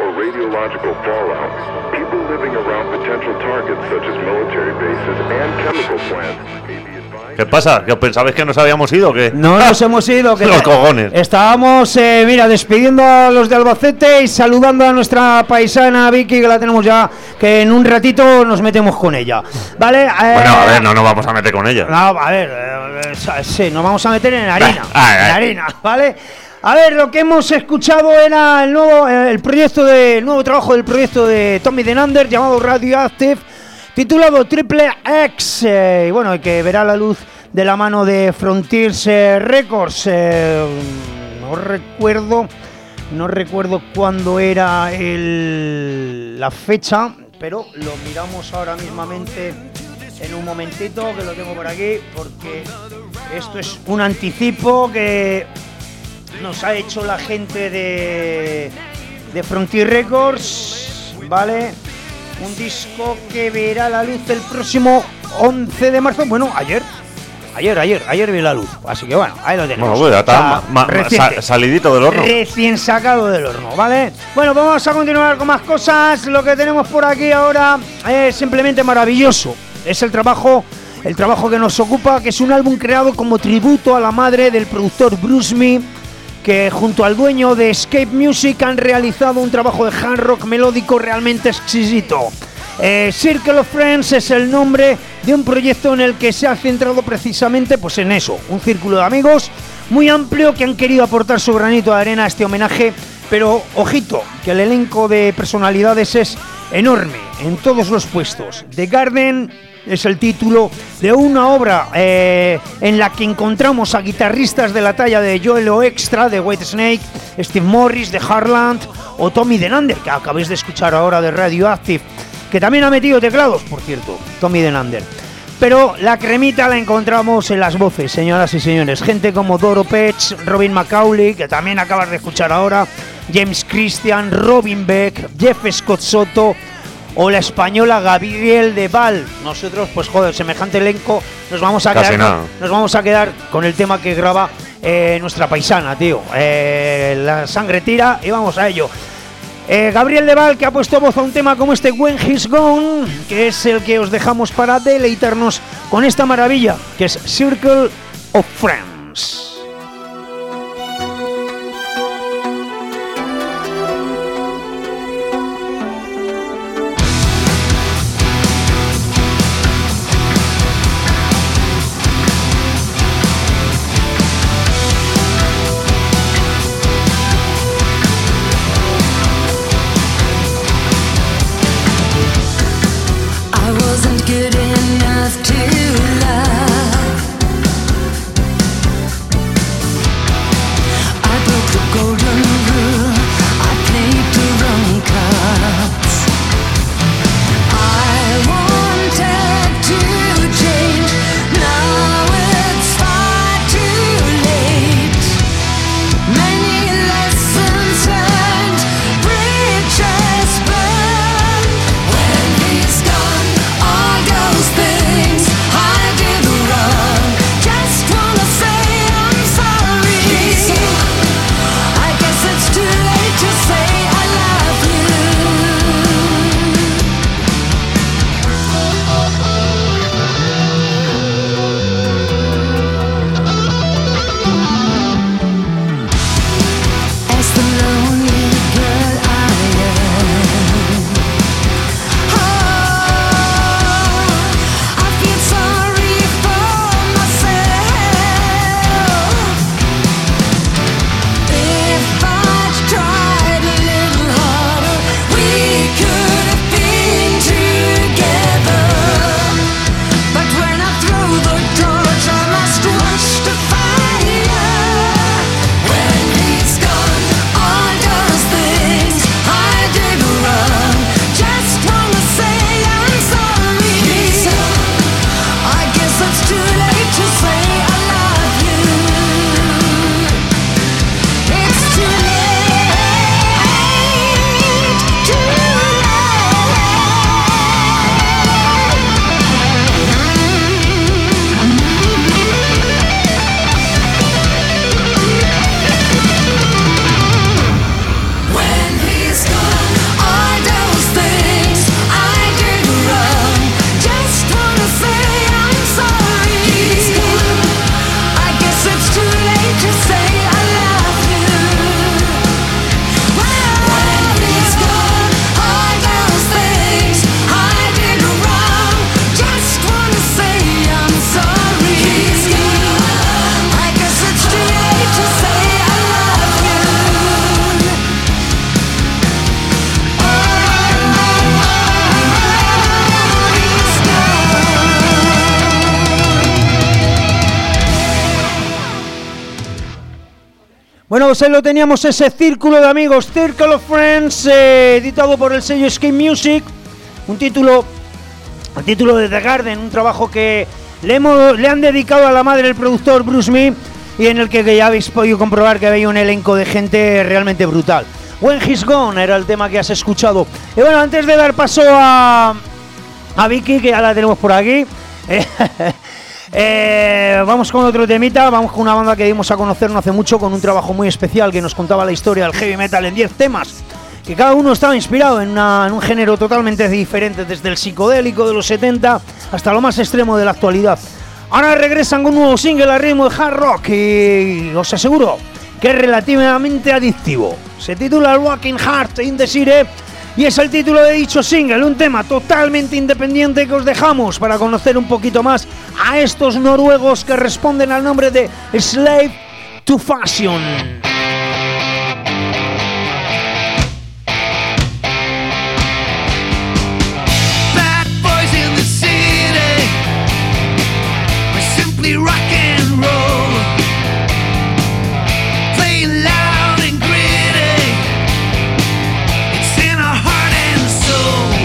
or radiological fallout, people living around potential targets such as military bases and chemical plants may be advised. ¿Qué pasa? ¿Que os pensabais que nos habíamos ido o qué? No nos hemos ido. Que Los cojones. Estábamos, mira, despidiendo a los de Albacete y saludando a nuestra paisana Vicky, que la tenemos ya, que en un ratito nos metemos con ella. ¿Vale? Bueno, a ver, no nos vamos a meter con ella. No, a ver, sí, nos vamos a meter en harina. En harina, ¿vale? A ver, lo que hemos escuchado era el nuevo trabajo del proyecto de Tommy Denander llamado Radioactive, titulado Triple X, y bueno, que verá la luz de la mano de Frontiers Records. No recuerdo cuándo era la fecha, pero lo miramos ahora mismamente en un momentito, que lo tengo por aquí, porque esto es un anticipo que nos ha hecho la gente de Frontier Records, ¿vale? Un disco que verá la luz el próximo 11 de marzo. Bueno, ayer vi la luz. Así que bueno, ahí lo tenemos. Bueno, pues está salidito del horno. Recién sacado del horno, ¿vale? Bueno, pues vamos a continuar con más cosas. Lo que tenemos por aquí ahora es simplemente maravilloso. Es el trabajo que nos ocupa, que es un álbum creado como tributo a la madre del productor Bruce Mee, que junto al dueño de Escape Music han realizado un trabajo de hard rock melódico realmente exquisito. Circle of Friends es el nombre de un proyecto en el que se ha centrado precisamente pues en eso, un círculo de amigos muy amplio que han querido aportar su granito de arena a este homenaje, pero ojito, que el elenco de personalidades es enorme en todos los puestos. The Garden es el título de una obra en la que encontramos a guitarristas de la talla de Joel Extra, de Whitesnake, Steve Morris, de Heartland, o Tommy Denander, que acabáis de escuchar ahora de Radioactive, que también ha metido teclados, por cierto, Tommy Denander. Pero la cremita la encontramos en las voces, señoras y señores. Gente como Doro Petch, Robin McAuley, que también acabas de escuchar ahora, James Christian, Robin Beck, Jeff Scott Soto, o la española Gabriel de Val. Nosotros, pues joder, semejante elenco, nos vamos a quedar con el tema que graba nuestra paisana, tío. La sangre tira y vamos a ello. Gabriel de Val, que ha puesto voz a un tema como este When He's Gone, que es el que os dejamos para deleitarnos con esta maravilla, que es Circle of Friends. Good enough to love. Bueno, pues ahí lo teníamos, ese círculo de amigos, Circle of Friends, editado por el sello Skin Music. Un título de The Garden, un trabajo que le han dedicado a la madre del productor Bruce Mee, y en el que ya habéis podido comprobar que había un elenco de gente realmente brutal. When He's Gone era el tema que has escuchado. Y bueno, antes de dar paso a Vicky, que ya la tenemos por aquí, vamos con otro temita. Vamos con una banda que dimos a conocer no hace mucho, con un trabajo muy especial que nos contaba la historia del heavy metal en 10 temas, que cada uno estaba inspirado en un género totalmente diferente, desde el psicodélico de los 70 hasta lo más extremo de la actualidad. Ahora regresan con un nuevo single al ritmo de hard rock y os aseguro que es relativamente adictivo. Se titula Walking Heart in the City y es el título de dicho single, un tema totalmente independiente que os dejamos para conocer un poquito más a estos noruegos que responden al nombre de Slave to Fashion. Rock and roll, playing loud and gritty. It's in our heart and soul.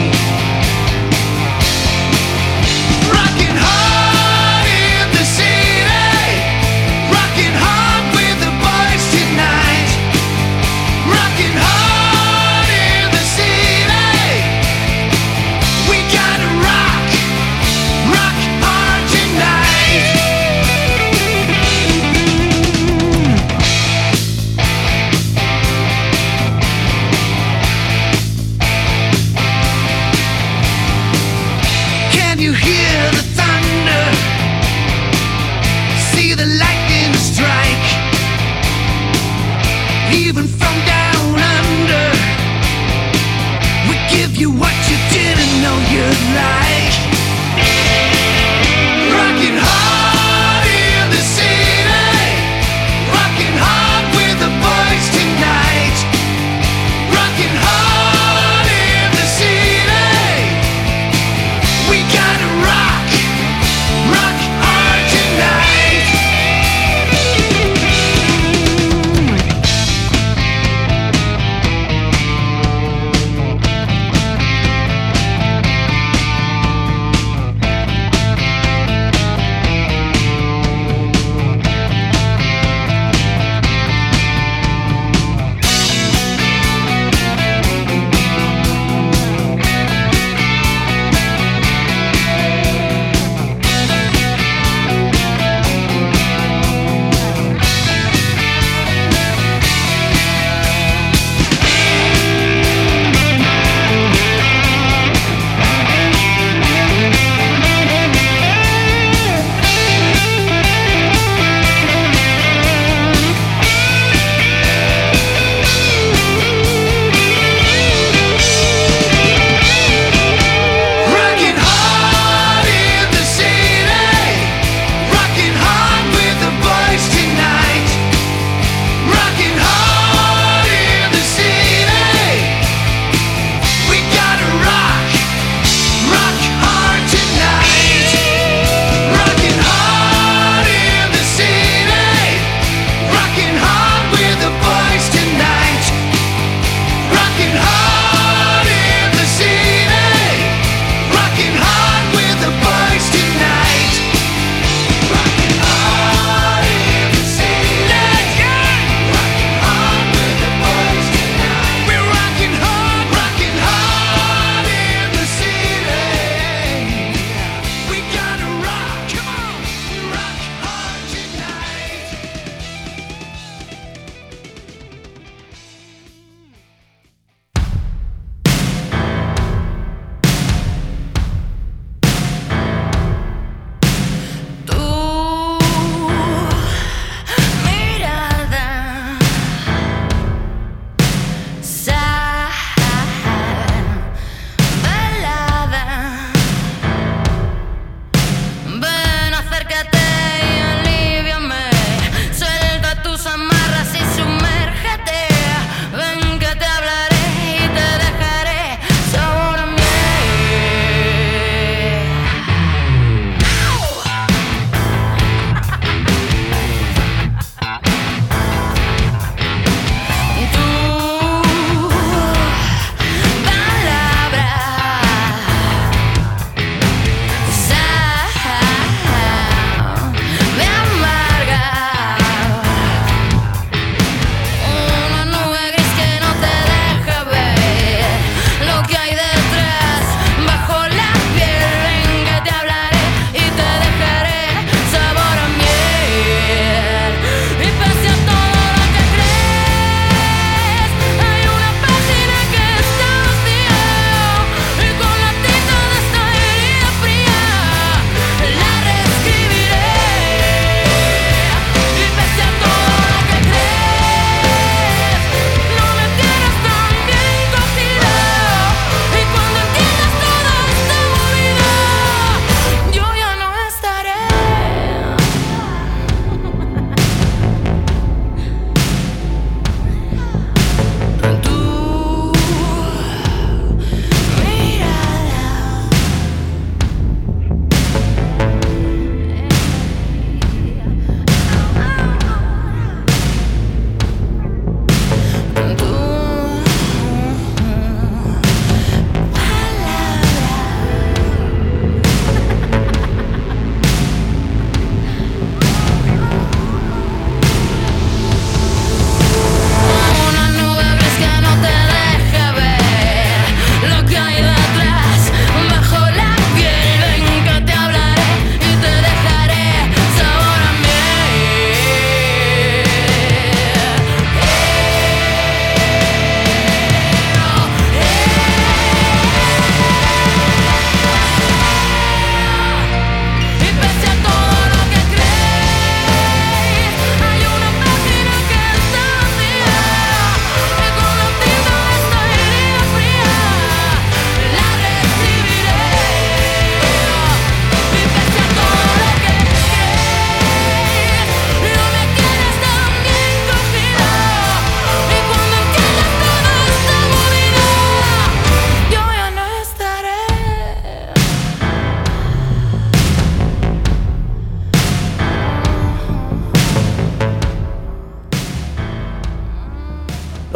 Rocking hard in the city, rocking hard with the boys tonight.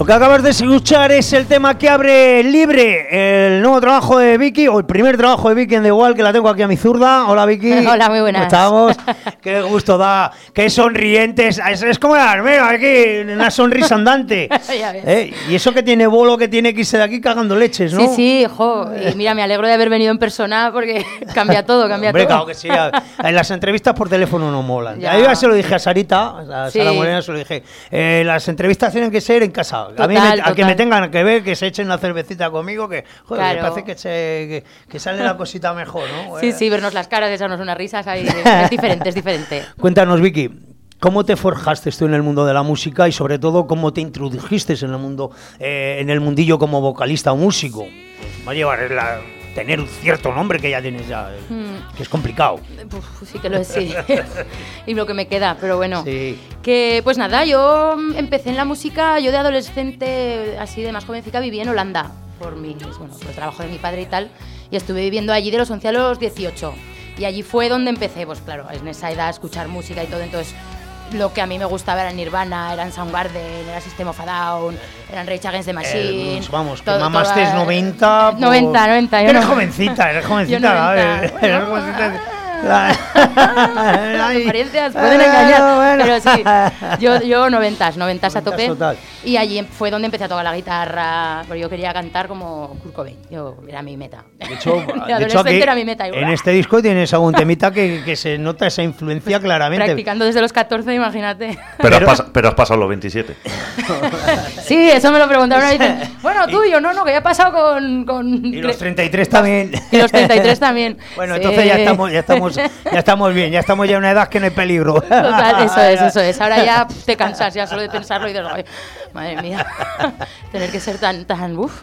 Lo que acabas de escuchar es el tema que abre Libre, el nuevo trabajo de Vicky, o el primer trabajo de Vicky en The Wall, que la tengo aquí a mi zurda. Hola, Vicky. Hola, muy buenas. ¿Cómo estamos? Qué gusto da, qué sonrientes. Es como el armero aquí, una sonrisa andante. Ya ves. Y eso que tiene bolo, que tiene que irse de aquí cagando leches, ¿no? Sí, jo. Y mira, me alegro de haber venido en persona porque cambia todo, Hombre, todo. claro que sí. En las entrevistas por teléfono no molan. Ya. Yo ya se lo dije a Sarita, a Sí. Sara Morena, se lo dije. Las entrevistas tienen que ser en casa. Total, a que me total. tengan que ver, que se echen una cervecita conmigo, que joder, Claro. me parece que sale la cosita mejor, ¿no? Sí, vernos las caras, echarnos unas risas, ahí, es diferente, es diferente. Cuéntanos, Vicky, ¿cómo te forjaste tú en el mundo de la música y sobre todo cómo te introdujiste en el mundo, en el mundillo como vocalista o músico? Pues va a llevar tener un cierto nombre que ya tienes ya, que es complicado. Uf, sí que lo es, sí. Y lo que me queda, pero bueno. Sí. Que pues nada, yo empecé en la música, yo de adolescente, así de más jovencita, viví en Holanda por el trabajo de mi padre y tal, y estuve viviendo allí de los 11 a los 18. Y allí fue donde empecé, pues claro, en esa edad a escuchar música y todo, entonces lo que a mí me gustaba era Nirvana, eran Soundgarden, era System of a Down, eran Rage Against the Machine. Vamos, que mamaste es 90. 90, yo Eres no. jovencita, eres jovencita. Yo 90, ¿sabes? bueno. Eres jovencita. Las apariencias pueden engañar, pero sí, yo 90s a tope. Total. Y allí fue donde empecé a tocar la guitarra, porque yo quería cantar como Kurt Cobain, era mi meta. De hecho, adolescente aquí, era mi meta. Igual. en este disco tienes algún temita que se nota esa influencia claramente. Practicando desde los 14, imagínate. Pero has pasado los 27. Sí, eso me lo preguntaron y dicen, bueno, tú y yo, no, que ya he pasado con... Y los 33 también. Y los 33 también. Bueno, Sí. entonces ya estamos bien, ya estamos ya en una edad que no hay peligro. Total, eso es. Ahora ya te cansas ya solo de pensarlo y dices, "Ay, madre mía, tener que ser tan, uff".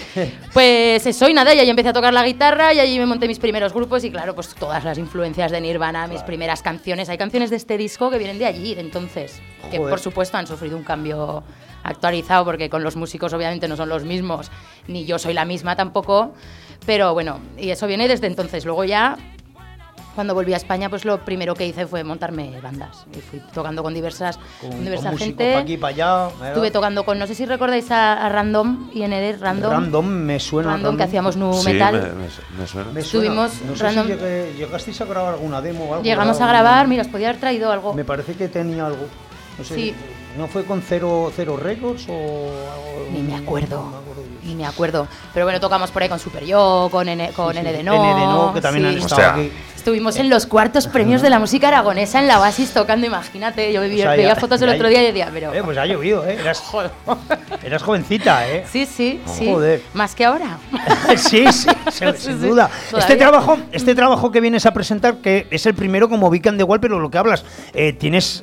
Pues eso y nada, y ahí empecé a tocar la guitarra y allí me monté mis primeros grupos y claro, pues todas las influencias de Nirvana, mis primeras canciones. Hay canciones de este disco que vienen de allí, de entonces, que Joder. por supuesto han sufrido un cambio actualizado porque con los músicos obviamente no son los mismos, ni yo soy la misma tampoco, pero bueno, y eso viene desde entonces. Luego ya... Cuando volví a España, pues lo primero que hice fue montarme bandas. Y fui tocando con diversa músicos gente. pa' aquí, pa' allá. Estuve tocando con, no sé si recordáis a Random, IND Random. Random, me suena. Random, que hacíamos nu Sí, metal. me suena. Me suena. Estuvimos No sé Random. si llegasteis a grabar alguna demo o algo. Llegamos a grabar, mira, os podía haber traído algo. Me parece que tenía algo. No sé, Sí. ¿no fue con Cero Records o algo? Ni me acuerdo. No me acuerdo bien. Ni me acuerdo. Pero bueno, tocamos por ahí con Super Yo, con ND ND No. que también han sí. estado Hostia. aquí. Estuvimos en los cuartos premios de la música aragonesa en la Oasis tocando, imagínate. Yo veía O sea, ya- fotos el ya- otro día y decía, pero... Pues ha llovido, ¿eh? Eras jovencita, ¿eh? Sí, sí. Joder. Más que ahora. Sí, sin Sí, duda. todavía. Este trabajo que vienes a presentar, que es el primero como Vic and the Wall, pero lo que hablas, tienes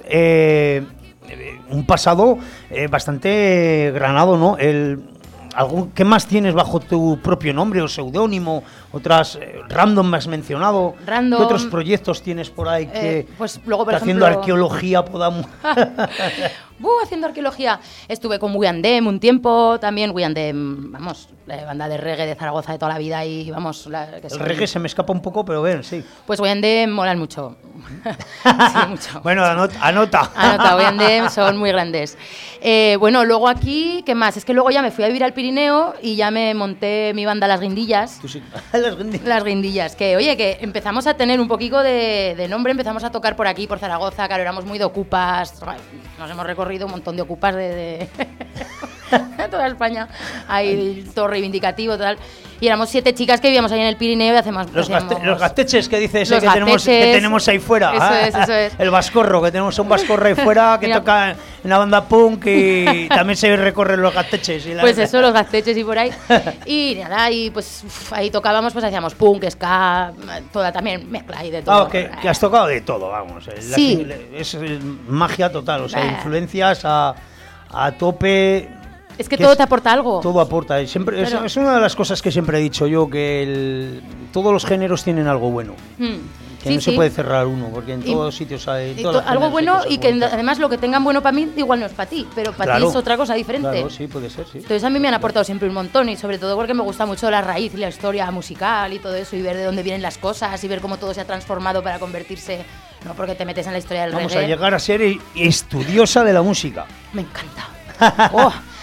un pasado bastante granado, ¿no? ¿Qué más tienes bajo tu propio nombre o seudónimo? Otras, Random me has mencionado. Random. ¿Qué otros proyectos tienes por ahí que pues luego, por que haciendo ejemplo- arqueología podamos... Haciendo arqueología. Estuve con We and Them un tiempo también. We and Them, vamos, la banda de reggae de Zaragoza de toda la vida y vamos... que El son- reggae se me escapa un poco, pero ven, sí. Pues We and Them molan mucho. Sí, mucho. Bueno, anota. Anota, We and Them son muy grandes. Bueno, luego aquí, ¿qué más? Es que luego ya me fui a vivir al Pirineo y ya me monté mi banda Las Guindillas. Tú sí. Las Guindillas. Las Guindillas, que oye, que empezamos a tener un poquito de nombre, empezamos a tocar por aquí, por Zaragoza, claro, éramos muy de ocupas, nos hemos recorrido un montón de ocupas de toda España, ahí todo reivindicativo, tal, y éramos 7 chicas que vivíamos ahí en el Pirineo y hacíamos... Los gasteches que dice ese Los que gasteches. tenemos ahí fuera. Eso es. El vascorro, que tenemos un vascorro ahí fuera que Mira. toca en la banda punk y también se recorren los gasteches. Pues eso, los gasteches y por ahí. Y nada, y pues ahí tocábamos, pues hacíamos punk, ska, toda también mezcla ahí de todo. Vamos, que has tocado de todo, vamos. Sí. Es magia total, o sea, Bah. influencias a tope. Es que todo te aporta algo. Todo aporta. Y siempre, Claro. es una de las cosas que siempre he dicho yo, que todos los géneros tienen algo bueno. Que Sí, no se sí. puede cerrar uno, porque en Y- todos sitios hay... Y todas las algo géneros hay bueno cosas y que bonitas. además lo que tengan bueno para mí igual no es para ti, pero para Claro. ti es otra cosa diferente. Claro, sí, puede ser, sí. Entonces a mí me han aportado siempre un montón y sobre todo porque me gusta mucho la raíz y la historia musical y todo eso y ver de dónde vienen las cosas y ver cómo todo se ha transformado para convertirse, no porque te metes en la historia del Vamos a reggae. llegar a ser estudiosa de la música. Me encanta. Oh,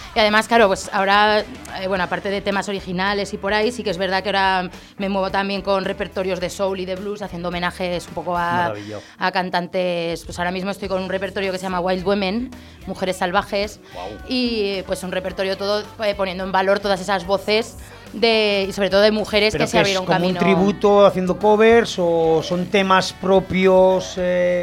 Y además, claro, pues ahora, bueno, aparte de temas originales y por ahí, sí que es verdad que ahora me muevo también con repertorios de soul y de blues, haciendo homenajes un poco a cantantes. Pues ahora mismo estoy con un repertorio que se llama Wild Women, Mujeres Salvajes, y pues un repertorio todo poniendo en valor todas esas voces y sobre todo de mujeres que se abrieron camino. ¿Es como un tributo haciendo covers o son temas propios?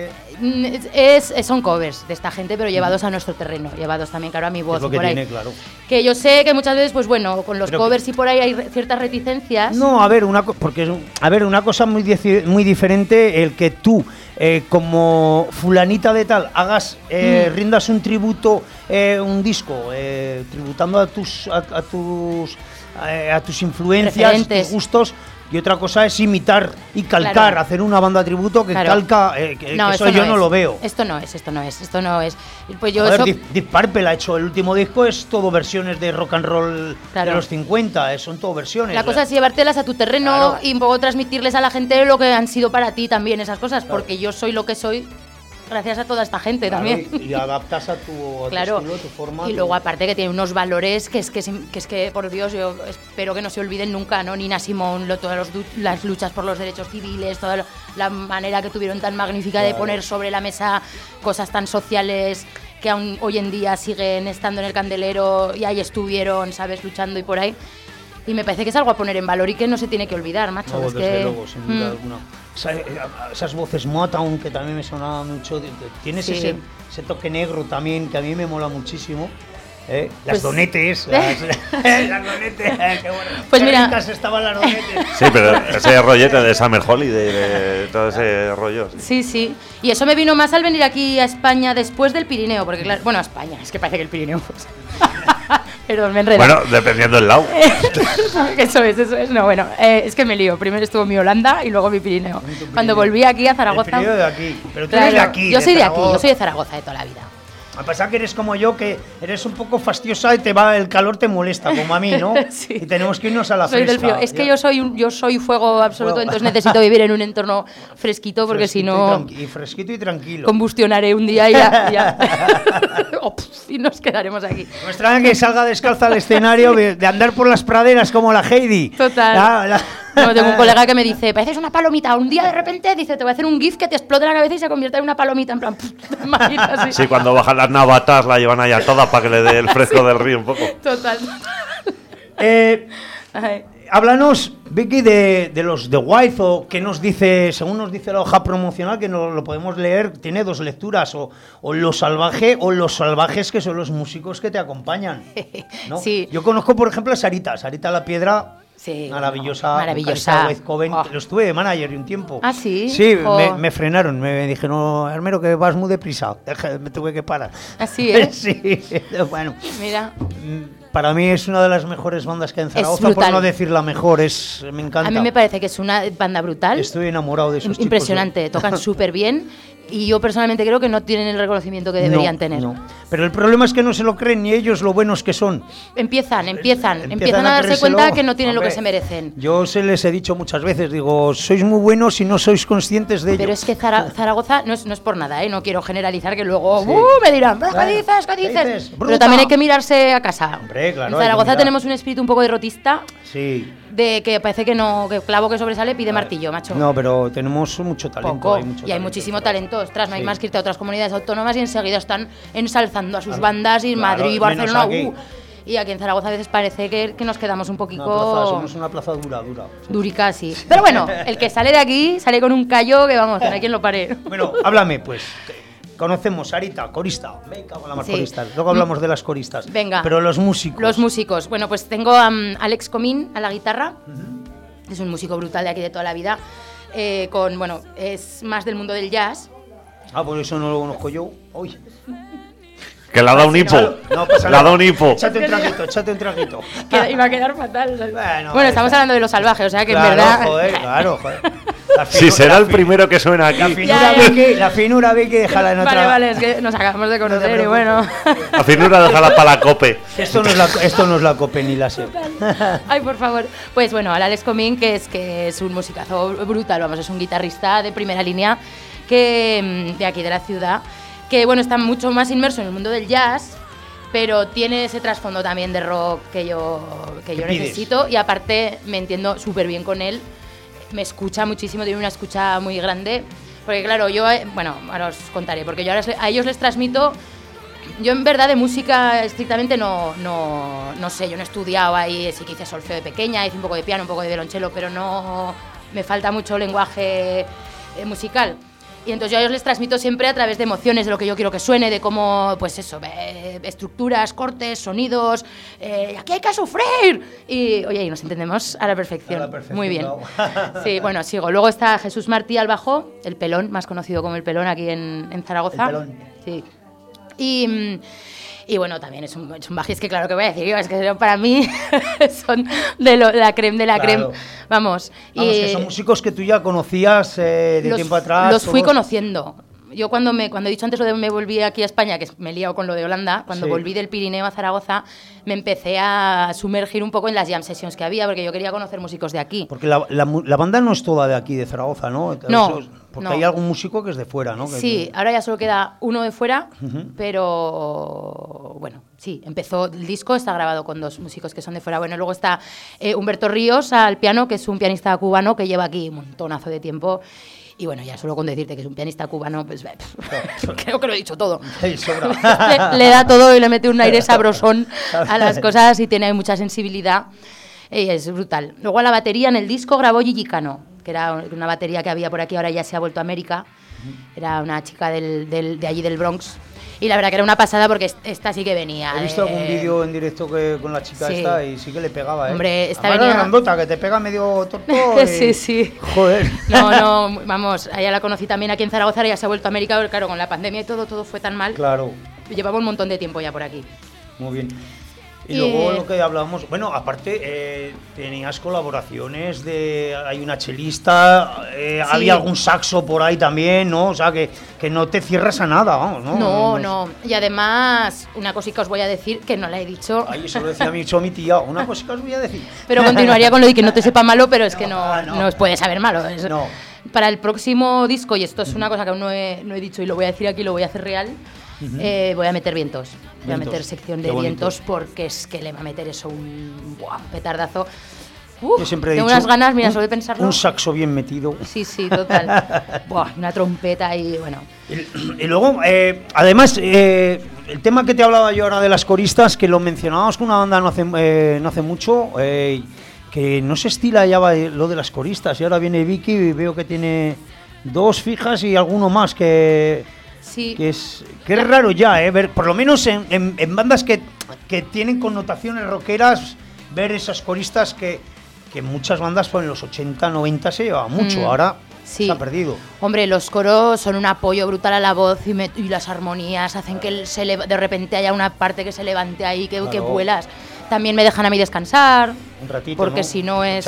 Son covers de esta gente, pero llevados a nuestro terreno, llevados también, claro, a mi voz. Es lo que por ahí. tiene, claro. Que yo sé que muchas veces, pues bueno, con los covers y por ahí hay ciertas reticencias. No, a ver, una cosa muy diferente, el que tú, como fulanita de tal, hagas, rindas un tributo, un disco, tributando a tus influencias, tus gustos. Y otra cosa es imitar y calcar, hacer una banda tributo que calca, eso yo no lo veo. Esto no es. Pues yo Deep Purple ha hecho el último disco, es todo versiones de rock and roll de los 50, son todo versiones. La cosa es llevártelas a tu terreno y un poco transmitirles a la gente lo que han sido para ti también esas cosas, porque yo soy lo que soy gracias a toda esta gente también. Y adaptas a tu estilo, a tu forma. Y luego aparte que tiene unos valores que es que por Dios, yo espero que no se olviden nunca, ¿no? Nina Simone, todas las luchas por los derechos civiles, toda la manera que tuvieron tan magnífica de poner sobre la mesa cosas tan sociales que aún hoy en día siguen estando en el candelero y ahí estuvieron, ¿sabes? Luchando y por ahí. Y me parece que es algo a poner en valor y que no se tiene que olvidar, macho. No, desde luego, sin duda alguna. Esas voces Motown que también me sonaban mucho. Tienes ese toque negro también que a mí me mola muchísimo. Las donetes. Las donetes. Qué bueno. Pues mira, estaban las donetes. Sí, pero ese rollete de Summer Holiday, de todo ese rollo. Sí. Y eso me vino más al venir aquí a España después del Pirineo, porque claro, bueno, a España, es que parece que el Pirineo pues. Perdón, me enredo. Bueno, dependiendo del lado. Eso es. No, bueno, es que me lío. Primero estuvo mi Holanda y luego mi Pirineo. Cuando volví aquí a Zaragoza. El Pirineo de aquí. Pero tú eres de aquí. Yo soy de aquí, yo soy de Zaragoza de toda la vida. A pesar que eres como yo, que eres un poco fastidiosa y el calor te molesta, como a mí, ¿no? Sí. Y tenemos que irnos a la soy fresca. Del frío. Es que yo soy fuego absoluto, entonces necesito vivir en un entorno fresquito, porque si no... Y fresquito y tranquilo. Combustionaré un día y ya. Y nos quedaremos aquí. Me extraña que salga descalza al escenario de andar por las praderas como la Heidi. Total. No, tengo un colega que me dice, pareces una palomita. Un día de repente dice, te voy a hacer un gif que te explote la cabeza y se convierte en una palomita. En plan, ¿te imaginas? Así. Sí, cuando bajan las navatas la llevan allá toda para que le dé el fresco del río un poco. Total. Háblanos, Vicky, de los The Wild, o que nos dice, según nos dice la hoja promocional, que no lo podemos leer, tiene dos lecturas, o lo salvaje o los salvajes, que son los músicos que te acompañan, ¿no? Sí. Yo conozco, por ejemplo, a Sarita La Piedra. Sí, maravillosa. Coven, lo estuve de manager un tiempo. ¿Ah, sí? Sí, me frenaron, me dijeron, Armero, que vas muy deprisa, me tuve que parar. ¿Así, eh? Sí, bueno. Mira. Para mí es una de las mejores bandas que hay en Zaragoza, por no decir la mejor, me encanta. A mí me parece que es una banda brutal. Estoy enamorado de esos impresionante, chicos, tocan súper bien. Y yo personalmente creo que no tienen el reconocimiento que deberían tener. No. Pero el problema es que no se lo creen ni ellos lo buenos que son. Empiezan a darse cuenta que no tienen lo que se merecen. Yo se les he dicho muchas veces, digo, sois muy buenos y no sois conscientes de ello. Pero es que Zaragoza no es por nada, no quiero generalizar, que luego me dirán, ¿qué dices? Pero también hay que mirarse a casa. Hombre, claro, en Zaragoza tenemos un espíritu un poco derrotista. Sí. De que parece que no, que clavo que sobresale pide martillo, macho. No, pero tenemos mucho talento. Hay muchísimo talento. Ostras, no hay más que irte a otras comunidades autónomas y enseguida están ensalzando a sus bandas y Madrid, Barcelona. Y aquí en Zaragoza a veces parece que nos quedamos un poquito... somos una plaza dura. Durica, sí. Pero bueno, el que sale de aquí sale con un callo que vamos, que no hay quien lo pare. Bueno, háblame pues. Conocemos Sarita, corista. Me cago en la más coristas. Luego hablamos de las coristas. Venga. Pero los músicos. Bueno, pues tengo a Alex Comín a la guitarra. Es un músico brutal de aquí de toda la vida. Es más del mundo del jazz. Por eso no lo conozco yo. Uy. Que le ha dado un hipo. No pasa nada. Le ha dado un hipo. Échate un traguito. Iba a quedar fatal. Bueno, estamos hablando de los salvajes, o sea que en verdad... Claro. Si será el primero que suena aquí. La finura, Vicky, déjala en otra. Vale, es que nos acabamos de conocer y bueno. La finura, déjala para la cope. Esto no es la cope ni la SEP. Ay, por favor. Pues bueno, al Alex Comín, que es un musicazo brutal, es un guitarrista de primera línea que de aquí de la ciudad, que bueno, está mucho más inmerso en el mundo del jazz. pero tiene ese trasfondo también de rock que yo pides? necesito, y aparte me entiendo súper bien con él, me escucha muchísimo, tiene una escucha muy grande, porque claro, yo, bueno, ahora os contaré, porque yo ahora a ellos les transmito. Yo en verdad de música estrictamente no sé, yo no he estudiado ahí, sí que hice solfeo de pequeña, hice un poco de piano, un poco de violonchelo, pero no me falta mucho lenguaje musical. Y entonces yo a ellos les transmito siempre a través de emociones, de lo que yo quiero que suene, de cómo, pues eso, estructuras, cortes, sonidos, aquí hay que sufrir. Y oye, y nos entendemos a la perfección. Muy bien. Sí, bueno, sigo. Luego está Jesús Martí al bajo, el Pelón, más conocido como el Pelón aquí en Zaragoza. El Pelón. Sí. Y bueno, también es un bajista, es que claro que voy a decir yo, es que para mí son la creme de la creme. Vamos, que son músicos que tú ya conocías de tiempo atrás. Los fui conociendo. Yo cuando he dicho antes lo de me volví aquí a España, que me he liado con lo de Holanda, cuando volví del Pirineo a Zaragoza, me empecé a sumergir un poco en las jam sessions que había, porque yo quería conocer músicos de aquí. Porque la banda no es toda de aquí, de Zaragoza, ¿no? No. Porque hay algún músico que es de fuera, ¿no? Sí, ahora ya solo queda uno de fuera, pero bueno, sí, empezó el disco, está grabado con 2 músicos que son de fuera. Bueno, luego está Humberto Ríos al piano, que es un pianista cubano que lleva aquí un montonazo de tiempo. Y bueno, ya solo con decirte que es un pianista cubano, pues creo que lo he dicho todo. le da todo y le mete un aire sabrosón a las cosas y tiene mucha sensibilidad. Y es brutal. Luego a la batería en el disco grabó Gigi Cano, que era una batería que había por aquí, ahora ya se ha vuelto a América. Era una chica de allí del Bronx. Y la verdad que era una pasada porque esta sí que venía. He visto algún vídeo en directo con la chica esta y sí que le pegaba, ¿eh? Hombre, esta venía... grandota, que te pega medio torto y... Sí. Joder. No, vamos, a ella la conocí también aquí en Zaragoza, ya se ha vuelto a América, pero claro, con la pandemia y todo fue tan mal. Claro. Llevaba un montón de tiempo ya por aquí. Muy bien. Y luego lo que hablábamos, bueno, aparte tenías colaboraciones hay una chelista, había algún saxo por ahí también, ¿no? O sea, que no te cierras a nada, vamos, ¿no? No. Y además, una cosita os voy a decir que no la he dicho. Ay, eso lo decía mi tía, una cosita os voy a decir. Pero continuaría con lo de que no te sepa malo, pero es que no os puede saber malo. No. Para el próximo disco, y esto es una cosa que aún no he dicho y lo voy a decir aquí, lo voy a hacer real. Voy a meter vientos. Voy a meter sección de vientos porque es que le va a meter eso un petardazo. Yo siempre he tengo dicho unas ganas, mira, solo de pensarlo. Un saxo bien metido. Sí, total. Una trompeta y bueno. Y luego, además, el tema que te hablaba yo ahora de las coristas, que lo mencionábamos con una banda no hace mucho, que no se estila ya lo de las coristas. Y ahora viene Vicky y veo que tiene 2 fijas y alguno más que es raro ya, ver, por lo menos en bandas que tienen connotaciones rockeras, ver esas coristas que muchas bandas pues en los 80, 90 se llevaba mucho, ahora se ha perdido. Hombre, los coros son un apoyo brutal a la voz y las armonías hacen que de repente haya una parte que se levante ahí, que vuelas. También me dejan a mí descansar, un ratito, porque si no es...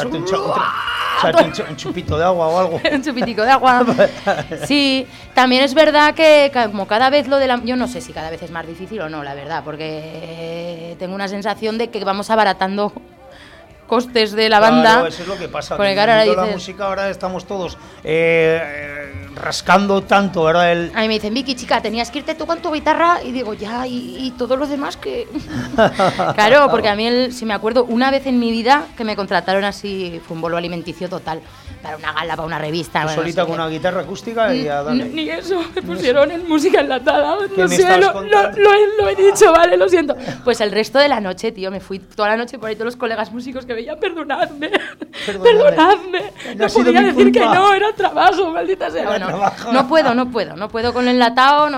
un chupito de agua o algo. Un chupitico de agua. Sí, también es verdad que como cada vez yo no sé si cada vez es más difícil o no, la verdad, porque tengo una sensación de que vamos abaratando costes de la banda. Claro, eso es lo que pasa. Porque en el mundo de la música ahora estamos todos rascando tanto, ¿verdad? A mí me dicen, Vicky, chica, tenías que irte tú con tu guitarra, y digo, ya, y todos los demás que... Claro, porque a mí, si me acuerdo, una vez en mi vida que me contrataron así, fue un bolo alimenticio total, para una gala, para una revista. Bueno, solita con una guitarra acústica y a darle. Ni eso, me pusieron en música enlatada, no sé, lo he dicho, vale, lo siento. Pues el resto de la noche, tío, me fui toda la noche por ahí, todos los colegas músicos que veía, perdonadme. No podía decir que no, era trabajo, maldita sea. Bueno, no puedo con el enlatado,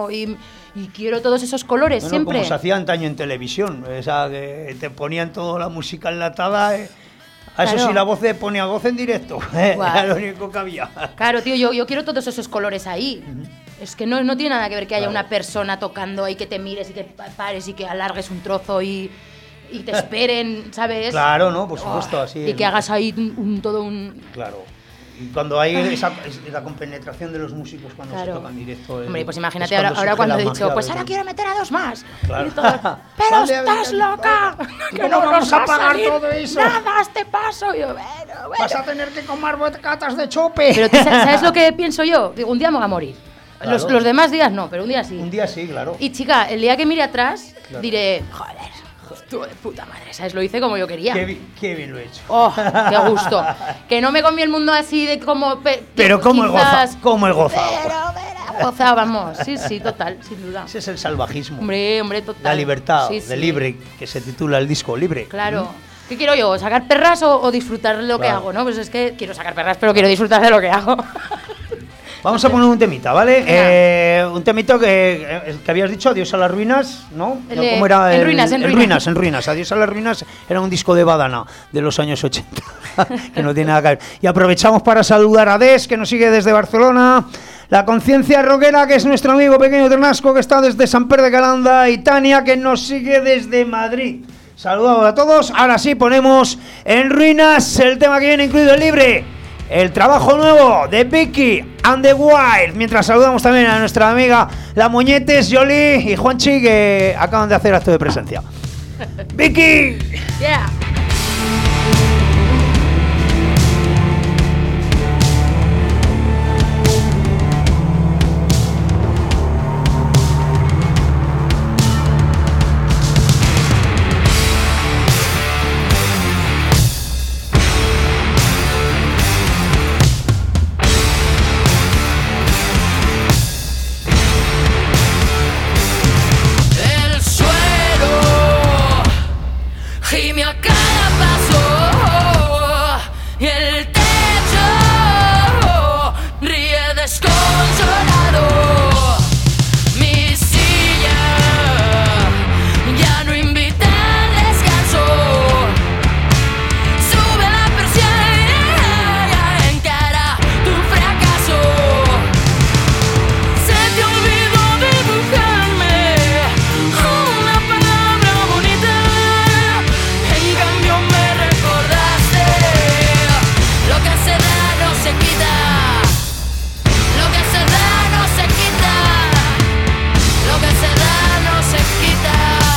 y quiero todos esos colores siempre. Como se hacía antaño en televisión, o sea, que te ponían toda la música enlatada. Eso sí, la voz ponía voz en directo, era lo único que había. Claro, tío, yo quiero todos esos colores ahí. Es que no tiene nada que ver que haya una persona tocando ahí, que te mires y que pares y que alargues un trozo y te esperen, ¿sabes? Claro, ¿no? Por supuesto, así. Y que hagas ahí todo un... Claro. Y cuando hay la compenetración de los músicos cuando se tocan en directo. Hombre, pues imagínate ahora cuando he dicho, pues ahora quiero meter a 2 más. Claro. Pero estás loca, que no vamos a pagar todo eso. Nada, este paso. Y yo, bueno. Vas a tener que comer bocatas de chope. Pero ¿sabes lo que pienso yo? Digo, un día me voy a morir. Claro. Los demás días no, pero un día sí. Un día sí, claro. Y chica, el día que mire atrás, Claro. diré, joder, estuvo de puta madre, ¿sabes? Lo hice como yo quería. Qué bien lo he hecho. Oh, qué gusto. Que no me comí el mundo así de como... Pero cómo he quizás- gozado, cómo he gozado. Gozábamos, sí, total, sin duda. Ese es el salvajismo. Hombre, total. La libertad Sí, de sí. libre, que se titula el disco Libre. Claro. ¿Qué quiero yo? ¿Sacar perras o disfrutar de lo que Claro. hago, no? Pues es que quiero sacar perras, pero quiero disfrutar de lo que hago. Vamos a poner un temita, ¿vale? Venga. Un temita que habías dicho, Adiós a las ruinas, ¿no? El No, de- ¿cómo era? En ruinas, en ruinas. En ruinas. Adiós a las ruinas era un disco de Badana de los años 80, que no tiene nada que ver. Y aprovechamos para saludar a Des, que nos sigue desde Barcelona, la Conciencia Rockera, que es nuestro amigo Pequeño Ternasco, que está desde Sant Pere de Calanda, y Tania, que nos sigue desde Madrid. Saludos a todos. Ahora sí ponemos En ruinas el tema que viene incluido en Libre. El trabajo nuevo de Vicky and the Wild. Mientras saludamos también a nuestra amiga La Muñetes, Yoli y Juanchi, que acaban de hacer acto de presencia. ¡Vicky! Yeah. El suelo gime a cada paso y el techo ríe desconsolado. Mi silla ya no invita al descanso. Sube la persiana y encara tu fracaso. Se te olvidó dibujarme una palabra bonita. En cambio me recordaste. Lo que se da no se quita. Lo que se da no se quita. Lo que se da no se quita.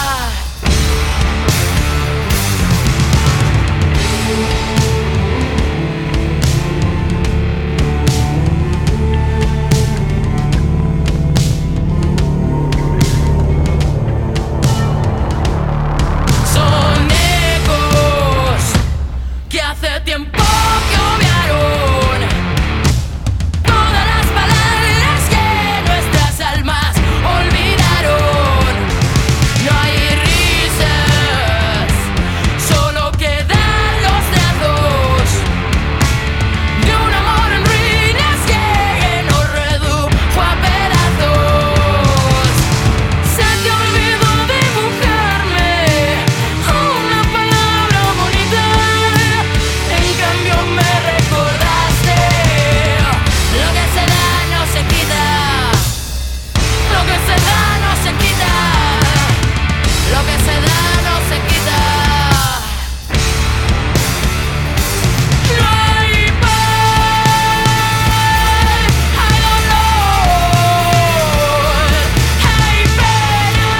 Son ecos que hace tiempo que obviaron todas las palabras que nuestras almas olvidaron. No hay risas, solo quedan los trazos de un amor en ruinas que nos redujo a pedazos. Se te olvidó dibujarme una palabra bonita. En cambio me recordaste. Lo que se da no se quita. Lo que se da no se quita. Lo que se da no se quita. No hay paz, hay dolor, hay pena,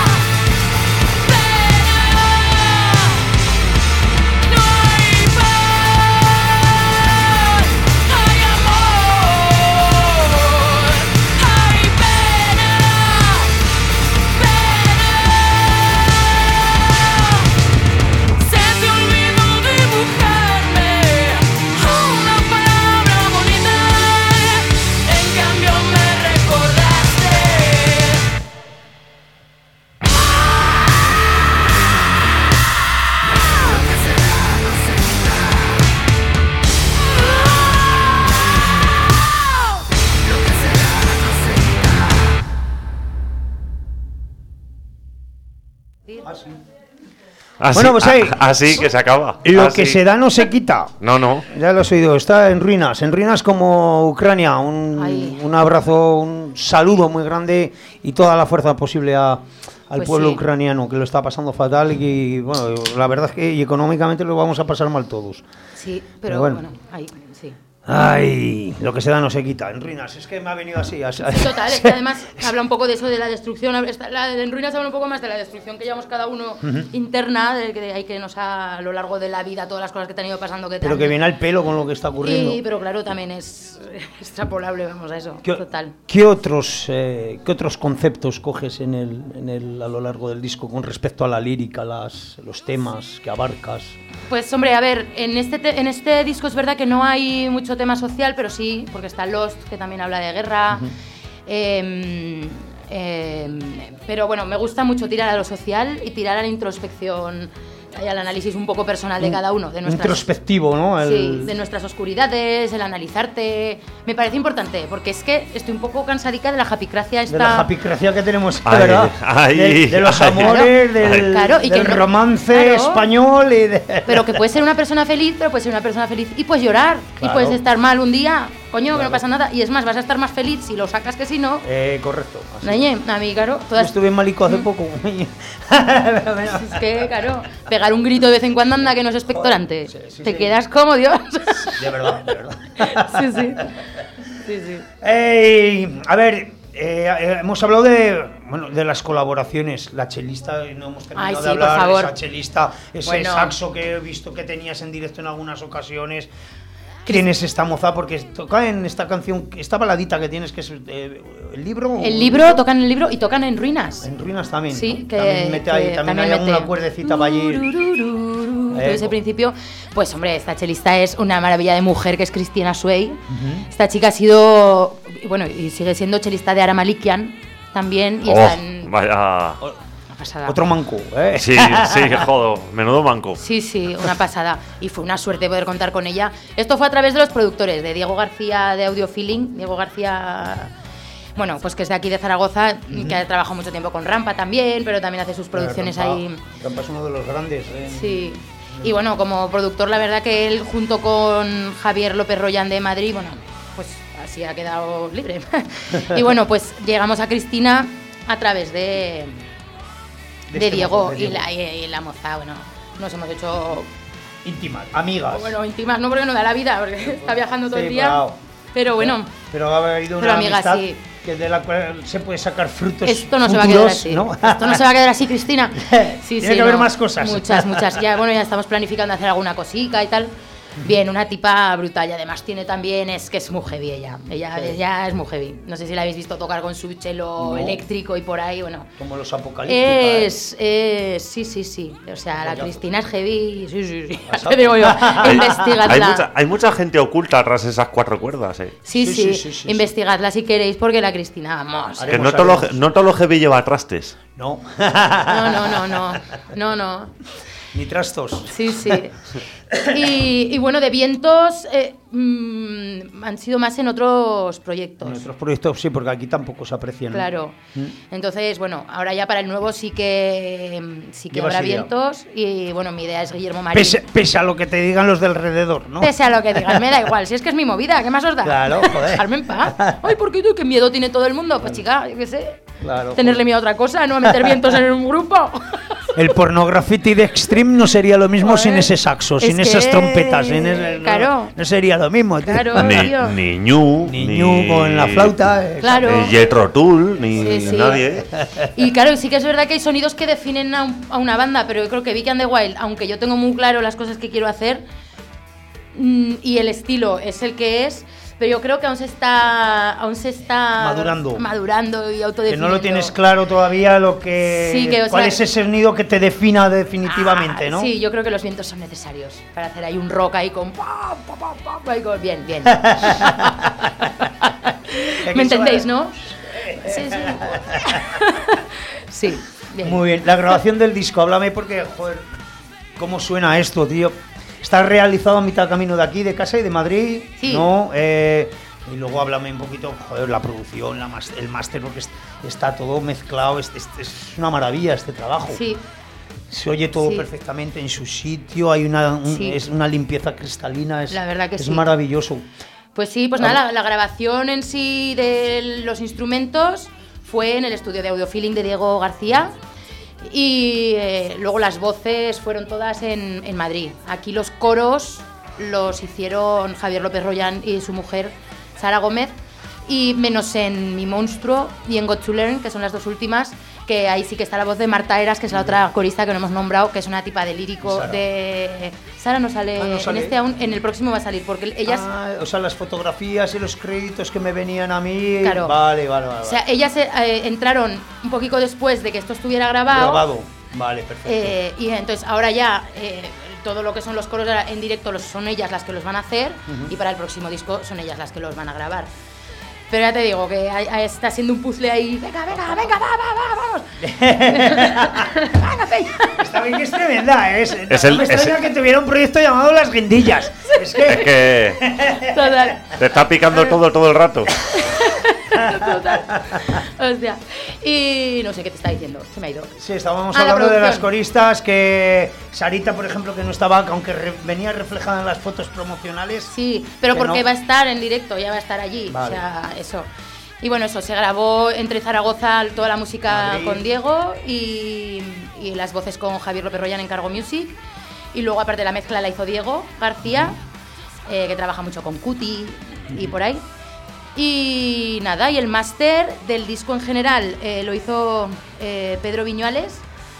no hay paz, hay amor, hay pena. Se te olvidó dibujarme una palabra bonita. En cambio me recordaste. Así, Bueno, pues ahí. así que se acaba. Lo Así. que se da no se quita. No. Ya lo has oído, está en ruinas como Ucrania. Ay. Un abrazo, un saludo muy grande y toda la fuerza posible al Pues pueblo sí. ucraniano, que lo está pasando fatal y bueno, la verdad es que y económicamente lo vamos a pasar mal todos. Sí, Pero pero bueno. bueno, ahí, sí. Ay, lo que se da no se quita. En ruinas, es que me ha venido así. Sí, total, es que además habla un poco de eso, de la destrucción. En ruinas habla un poco más de la destrucción que llevamos cada uno interna, de que hay que nos ha, a lo largo de la vida, todas las cosas que te han ido pasando. Pero que viene al pelo con lo que está ocurriendo. Sí, pero claro, también es extrapolable, vamos a eso. Total. ¿Qué otros conceptos coges a lo largo del disco con respecto a la lírica, los temas que abarcas? Pues hombre, a ver, en este disco es verdad que no hay mucho tema social, pero sí, porque está Lost, que también habla de guerra. Pero bueno, me gusta mucho tirar a lo social y tirar a la introspección y al análisis un poco personal de cada uno. Introspectivo, ¿no? Sí, de nuestras oscuridades, el analizarte. Me parece importante, porque es que estoy un poco cansadica de la japicracia de la japicracia que tenemos, ¿verdad? De los amores, del romance español Pero que puedes ser una persona feliz, y puedes llorar, y puedes estar mal un día, coño, que no pasa nada, y es más, vas a estar más feliz si lo sacas que si no. Correcto. A mí, claro, yo estuve en Malico hace poco. Es que, claro, pegar un grito de vez en cuando anda que no es expectorante. Te quedas como Dios. De verdad. Sí. A ver, hemos hablado de las colaboraciones. La chelista, no hemos terminado de hablar de esa chelista, ese saxo que he visto que tenías en directo en algunas ocasiones. ¿Quién es esta moza? Porque toca en esta canción, esta baladita que tienes, que es el libro. Tocan el libro y tocan en ruinas. En ruinas también. Sí, que también hay alguna cuerdecita para allí. Todo ese principio. Pues hombre, esta chelista es una maravilla de mujer, que es Cristina Sway. Esta chica ha sido, bueno, y sigue siendo chelista de Ara Malikian también. Y está en... Vaya... Pasada. Otro manco, ¿eh? Sí, que jodo, menudo manco. Sí, una pasada. Y fue una suerte poder contar con ella. Esto fue a través de los productores, de Diego García de Audio Feeling. Diego García, bueno, pues que es de aquí de Zaragoza, que ha trabajado mucho tiempo con Rampa también, pero también hace sus producciones ahí. Rampa es uno de los grandes. Sí. Y bueno, como productor, la verdad que él, junto con Javier López Royan de Madrid, bueno, pues así ha quedado libre. Y bueno, pues llegamos a Cristina a través de Diego. Y la moza, bueno, nos hemos hecho íntimas, amigas. Bueno, íntimas no, porque no da la vida, porque está viajando todo el día. Claro. Pero bueno. Pero ha habido una amistad que de la cual se puede sacar frutos. Esto no futuros, se va a quedar así. ¿no? Esto no se va a quedar así, Cristina. Tiene que haber más cosas. Muchas. Ya estamos planificando hacer alguna cosica y tal. Bien, una tipa brutal, y además tiene también, es que es muy heavy ella es muy heavy. No sé si la habéis visto tocar con su cello eléctrico y por ahí, bueno. Como los apocalípticos. Sí. O sea, la Cristina es heavy, sí. Te digo yo, investigadla. Hay mucha gente oculta tras esas cuatro cuerdas, Sí. Investigadla si queréis, porque la Cristina, vamos. Que no todo lo heavy lleva trastes. No. No. Ni trastos. Sí. Y bueno, de vientos han sido más en otros proyectos. En otros proyectos sí, porque aquí tampoco se aprecian. Claro. Entonces, bueno, ahora ya para el nuevo sí que habrá vientos. Y bueno, mi idea es Guillermo Marín. Pese a lo que te digan los de alrededor, ¿no? Pese a lo que digan, me da igual. Si es que es mi movida, ¿qué más os da? Claro, joder. Dejarme en paz. Ay, ¿por qué tú? ¿Qué miedo tiene todo el mundo? Pues chica, yo qué sé. Claro, tenerle miedo a otra cosa, no a meter vientos en un grupo. El pornografiti de Extreme no sería lo mismo sin ese saxo, sin esas trompetas. Claro. No sería lo mismo. Claro, ni Ñu con la flauta. Claro. Ni Jethro Tull, ni nadie. Y claro, sí que es verdad que hay sonidos que definen a una banda, pero yo creo que Vicky and the Wild, aunque yo tengo muy claro las cosas que quiero hacer y el estilo es el que es, pero yo creo que aún se está madurando y autodefiniendo. Que no lo tienes claro todavía cuál es ese sonido que te defina definitivamente, ¿no? Sí, yo creo que los vientos son necesarios para hacer ahí un rock ahí con bien. ¿Me entendéis, no? Sí. Bien. Muy bien. La grabación del disco, háblame porque, joder, cómo suena esto, tío. Está realizado a mitad camino de aquí, de casa y de Madrid, sí. ¿no? Y luego háblame un poquito, joder, la producción, el máster, porque está todo mezclado, es una maravilla este trabajo. Sí. Se oye todo perfectamente en su sitio, hay es una limpieza cristalina, la verdad que es maravilloso. Pues sí, pues nada, la grabación en sí de los instrumentos fue en el estudio de Audio Feeling de Diego García. Y luego las voces fueron todas en Madrid. Aquí los coros los hicieron Javier López Royan y su mujer, Sara Gómez, y menos en Mi Monstruo y en Got to Learn, que son las dos últimas, que ahí sí que está la voz de Marta Eras, que es la otra corista que no hemos nombrado, que es una tipa de lírico de... Sara no sale, Ah, no sale. en este aún, en el próximo va a salir, porque ellas... O sea, las fotografías y los créditos que me venían a mí. Claro. Vale. O sea, ellas entraron un poquito después de que esto estuviera grabado. Vale, perfecto. Y entonces ahora ya todo lo que son los coros en directo son ellas las que los van a hacer, y para el próximo disco son ellas las que los van a grabar. Pero ya te digo que está siendo un puzzle ahí. Venga, vamos. Está bien que es tremenda, ¿eh? Es No el- me extraña es- que tuviera un proyecto llamado Las Guindillas. Es Es que... que Total. te está picando todo el rato. Hostia. Y no sé qué te está diciendo, se me ha ido. Sí, estábamos Ah, la hablando de las producción. coristas, que Sarita, por ejemplo, que no estaba, aunque venía reflejada en las fotos promocionales. Sí, pero que porque no. va a estar en directo, ya va a estar allí. Vale. O sea, eso. Y bueno, eso, se grabó entre Zaragoza toda la música Madrid. con Diego y las voces con Javier López Royan en Cargo Music. Y luego, aparte, la mezcla la hizo Diego García, que trabaja mucho con Cuti y por ahí. Y nada, y el máster del disco en general lo hizo Pedro Viñuales.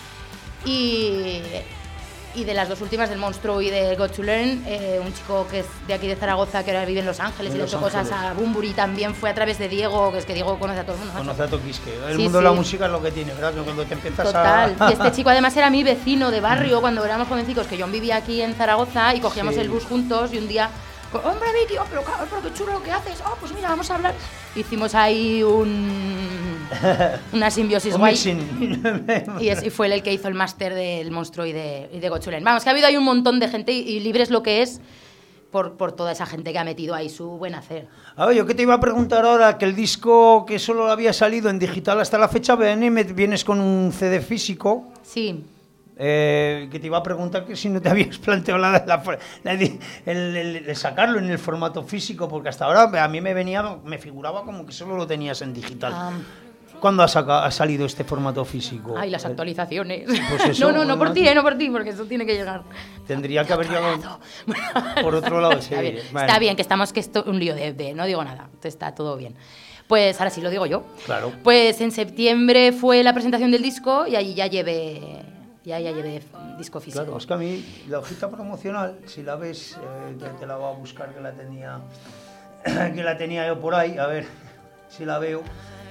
Y de las dos últimas, del Monstruo y de Got to Learn, un chico que es de aquí de Zaragoza, que ahora vive en Los Ángeles En y le Los hizo cosas Ángeles. a Bumburi, también fue a través de Diego, que es que Diego conoce a todo el mundo. macho. Conoce a Toquisque. El Sí, mundo de la sí. música es lo que tiene, ¿verdad? Que cuando te empiezas Total. a... Y este chico además era mi vecino de barrio cuando éramos jovencicos, que yo vivía aquí en Zaragoza y cogíamos Sí. el bus juntos y un día, hombre Vicky, oh, pero qué chulo lo que haces, oh, pues mira, vamos a hablar. Hicimos ahí una simbiosis Un guay. mixing. Y fue él el que hizo el máster del Monstruo y de Got to Learn. Vamos, que ha habido ahí un montón de gente y Libre es lo que es por toda esa gente que ha metido ahí su buen hacer. A ver, yo que te iba a preguntar ahora, que el disco que solo había salido en digital hasta la fecha, vienes con un CD físico. Sí. Que te iba a preguntar que si no te habías planteado el sacarlo en el formato físico, porque hasta ahora a mí me figuraba como que solo lo tenías en digital. ¿Cuándo ha salido este formato físico? Ay, las actualizaciones. Pues eso, no por bueno, no por ti, porque eso tiene que llegar. Tendría que haber llegado por otro lado. Sí. Está bien, Bueno, está bien, que esto un lío de no digo nada, está todo bien. Pues ahora sí lo digo yo. Claro. Pues en septiembre fue la presentación del disco y allí ya llevé disco físico. Claro, es que a mí la hojita promocional, si la ves, te la voy a buscar, que la tenía yo por ahí, a ver si la veo.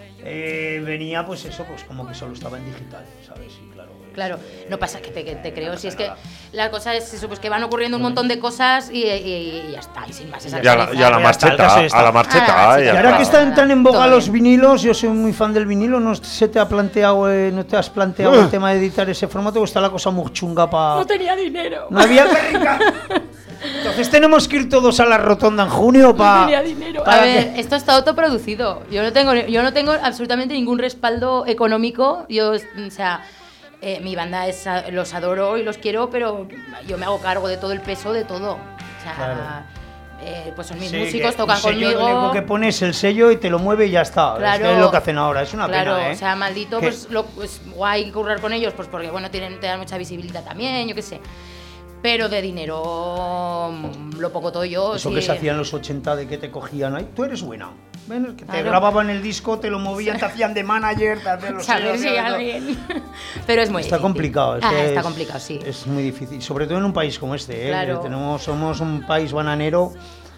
Venía pues eso, pues como que solo estaba en digital, ¿sabes? Y Claro, no pasa que te creo, si es que la cosa es eso, pues que van ocurriendo un montón de cosas y ya está, y sin más. Y a la marcheta, y ahora que están tan en boga los vinilos, yo soy muy fan del vinilo, ¿no se te ha planteado, no te has planteado el tema de editar ese formato o está la cosa muy chunga para...? No tenía dinero. No había perrica. Entonces tenemos que ir todos a la rotonda en junio para... No tenía dinero. A ver, esto está autoproducido. Yo no tengo absolutamente ningún respaldo económico. O sea, mi banda los adoro y los quiero, pero yo me hago cargo de todo el peso de todo. O sea, Claro. Pues son mis Sí, músicos, que tocan un sello, conmigo. Lo único que pones el sello y te lo mueve y ya está. Claro, es lo que hacen ahora, es una pena, ¿eh? O sea, maldito, Que- pues guay currar con ellos, pues porque bueno, te dan mucha visibilidad también, yo qué sé. Pero de dinero lo poco todo yo. Eso sí. que se hacía en los 80 de que te cogían ahí, tú eres buena. Ven, que te Claro. grababan el disco, te lo movían, te hacían de manager, te hacían los Saber sellos, si ¿no? alguien. Pero es muy Está difícil. complicado. es que Está es- complicado, sí. Es muy difícil, sobre todo en un país como este, ¿eh? Claro. Que somos un país bananero.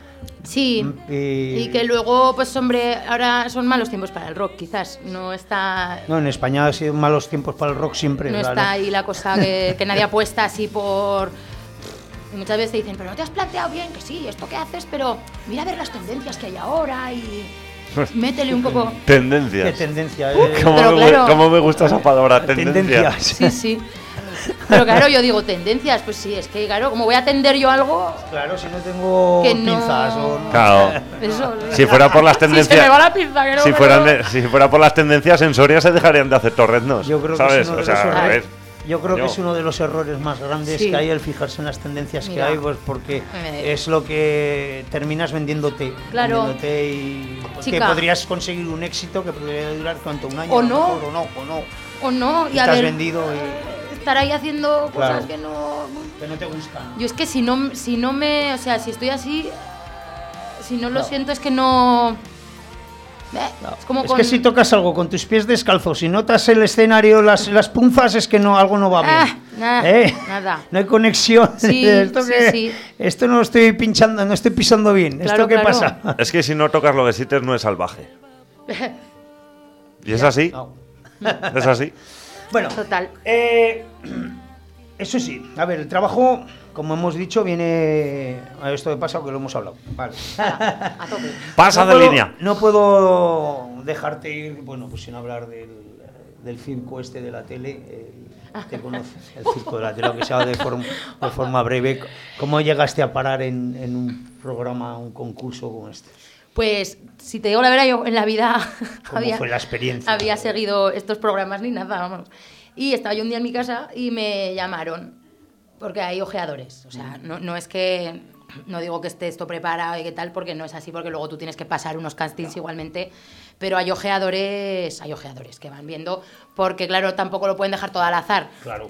Sí. Y que luego, pues hombre, ahora son malos tiempos para el rock, quizás. No está. No, en España ha sido malos tiempos para el rock siempre. No claro. está ahí la cosa que nadie apuesta así por. Y muchas veces te dicen, pero no te has planteado bien, que sí, esto que haces, pero mira a ver las tendencias que hay ahora y métele un poco. Tendencias. ¿Qué tendencia? ¿Cómo me gusta esa palabra? Tendencias. Sí, sí. Pero claro, yo digo tendencias, pues sí, es que claro, como voy a atender yo algo. Claro, si no tengo Que no- pinzas o no. Claro. Eso, Si fuera por las Si se tendencias. me va la pinza, que no, si, que fueran no. si fuera por las tendencias, en Soria se dejarían de hacer torreznos. Yo creo que ¿sabes? es uno de O sea, los a ver. errores. Yo creo que es uno de los errores más grandes Sí. que hay el fijarse en las tendencias Mira. que hay, pues porque Me- es lo que terminas vendiéndote. Claro. Vendiéndote y que Chica. podrías conseguir un éxito que podría durar cuánto, un año O a lo no. mejor, o no. O no, Y y a te has ver. vendido y... estar ahí haciendo cosas Claro. que no te gustan. yo es que si no me, o sea, si estoy así, si no lo Claro. siento es que no. Es como Es con. que si tocas algo con tus pies descalzos y notas el escenario, las punzas, es que no, algo no va bien. Nada. No hay conexión. Sí, esto, sí, que, sí. esto no estoy pinchando, no estoy pisando bien. Claro, ¿Esto qué claro. pasa? Es que si no tocas lo que sientes no es salvaje. Y es así. No. Es así. Bueno, Total. Eso sí, a ver, el trabajo, como hemos dicho, viene a esto de pasado que lo hemos hablado. Vale. A tope. Pasa de línea. No puedo dejarte ir, bueno, pues sin hablar del circo este de la tele. Te conoces, el circo de la tele, aunque sea de forma breve. ¿Cómo llegaste a parar en un programa, un concurso como este? Pues, si te digo la verdad, yo en la vida ¿Cómo fue la experiencia? había seguido estos programas ni nada, vamos. Y estaba yo un día en mi casa y me llamaron, porque hay ojeadores. O sea, no es que, no digo que esté esto preparado y qué tal, porque no es así, porque luego tú tienes que pasar unos castings igualmente, pero hay ojeadores que van viendo, porque claro, tampoco lo pueden dejar todo al azar. Claro.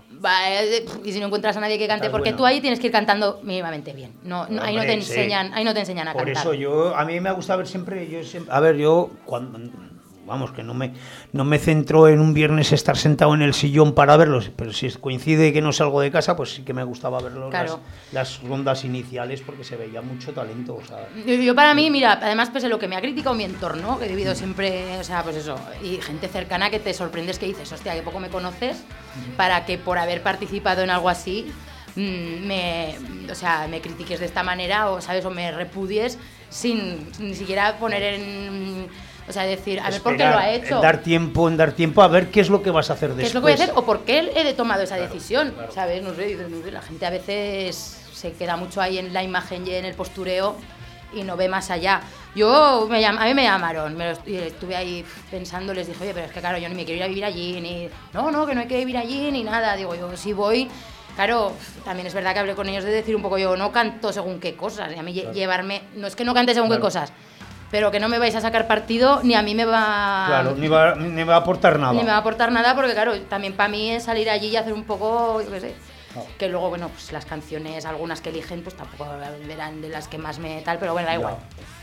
Y si no encuentras a nadie que cante, Estás porque bueno. tú ahí tienes que ir cantando mínimamente bien. Ahí no te Hombre, sí. enseñan, ahí no te enseñan a Por cantar. eso a mí me gusta ver siempre, a ver, yo cuando, vamos, que no me centro en un viernes estar sentado en el sillón para verlos, pero si coincide que no salgo de casa, pues sí que me gustaba verlos Claro. las rondas iniciales porque se veía mucho talento, o sea, Yo para mí, mira, además pues lo que me ha criticado mi entorno, que he vivido siempre, o sea, pues eso, y gente cercana que te sorprendes que dices, hostia, que poco me conoces, para que por haber participado en algo así, me critiques de esta manera, o sabes, o me repudies sin ni siquiera poner o sea, decir, a ver por qué lo ha hecho. En dar tiempo a ver qué es lo que vas a hacer después. ¿Qué es lo que voy a hacer? ¿O por qué he tomado esa decisión? ¿Sabes? No sé, la gente a veces se queda mucho ahí en la imagen y en el postureo y no ve más allá. A mí me llamaron, y estuve ahí pensando, les dije, oye, pero es que claro, yo ni me quiero ir a vivir allí, ni... No, que no hay que vivir allí, ni nada. Digo, yo si voy... Claro, también es verdad que hablé con ellos de decir un poco, yo no canto según qué cosas, y a mí llevarme... No es que no cante según qué cosas, pero que no me vais a sacar partido, ni a mí me va... Claro, ni va a aportar nada. Ni me va a aportar nada, porque claro, también para mí es salir allí y hacer un poco, yo qué sé, que luego, bueno, pues las canciones, algunas que eligen, pues tampoco verán de las que más me tal, pero bueno, da igual.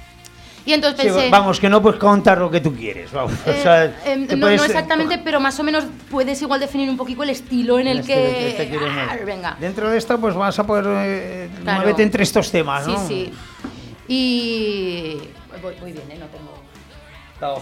Y entonces Sí, pensé... vamos, que no puedes contar lo que tú quieres, vamos. O sea, te no puedes, exactamente, pero más o menos puedes igual definir un poquito el estilo en el que... te quieres mover. Venga. Dentro de esto, pues vas a poder Claro. moverte entre estos temas, ¿no? Sí. Y... Voy bien, no tengo... Claro.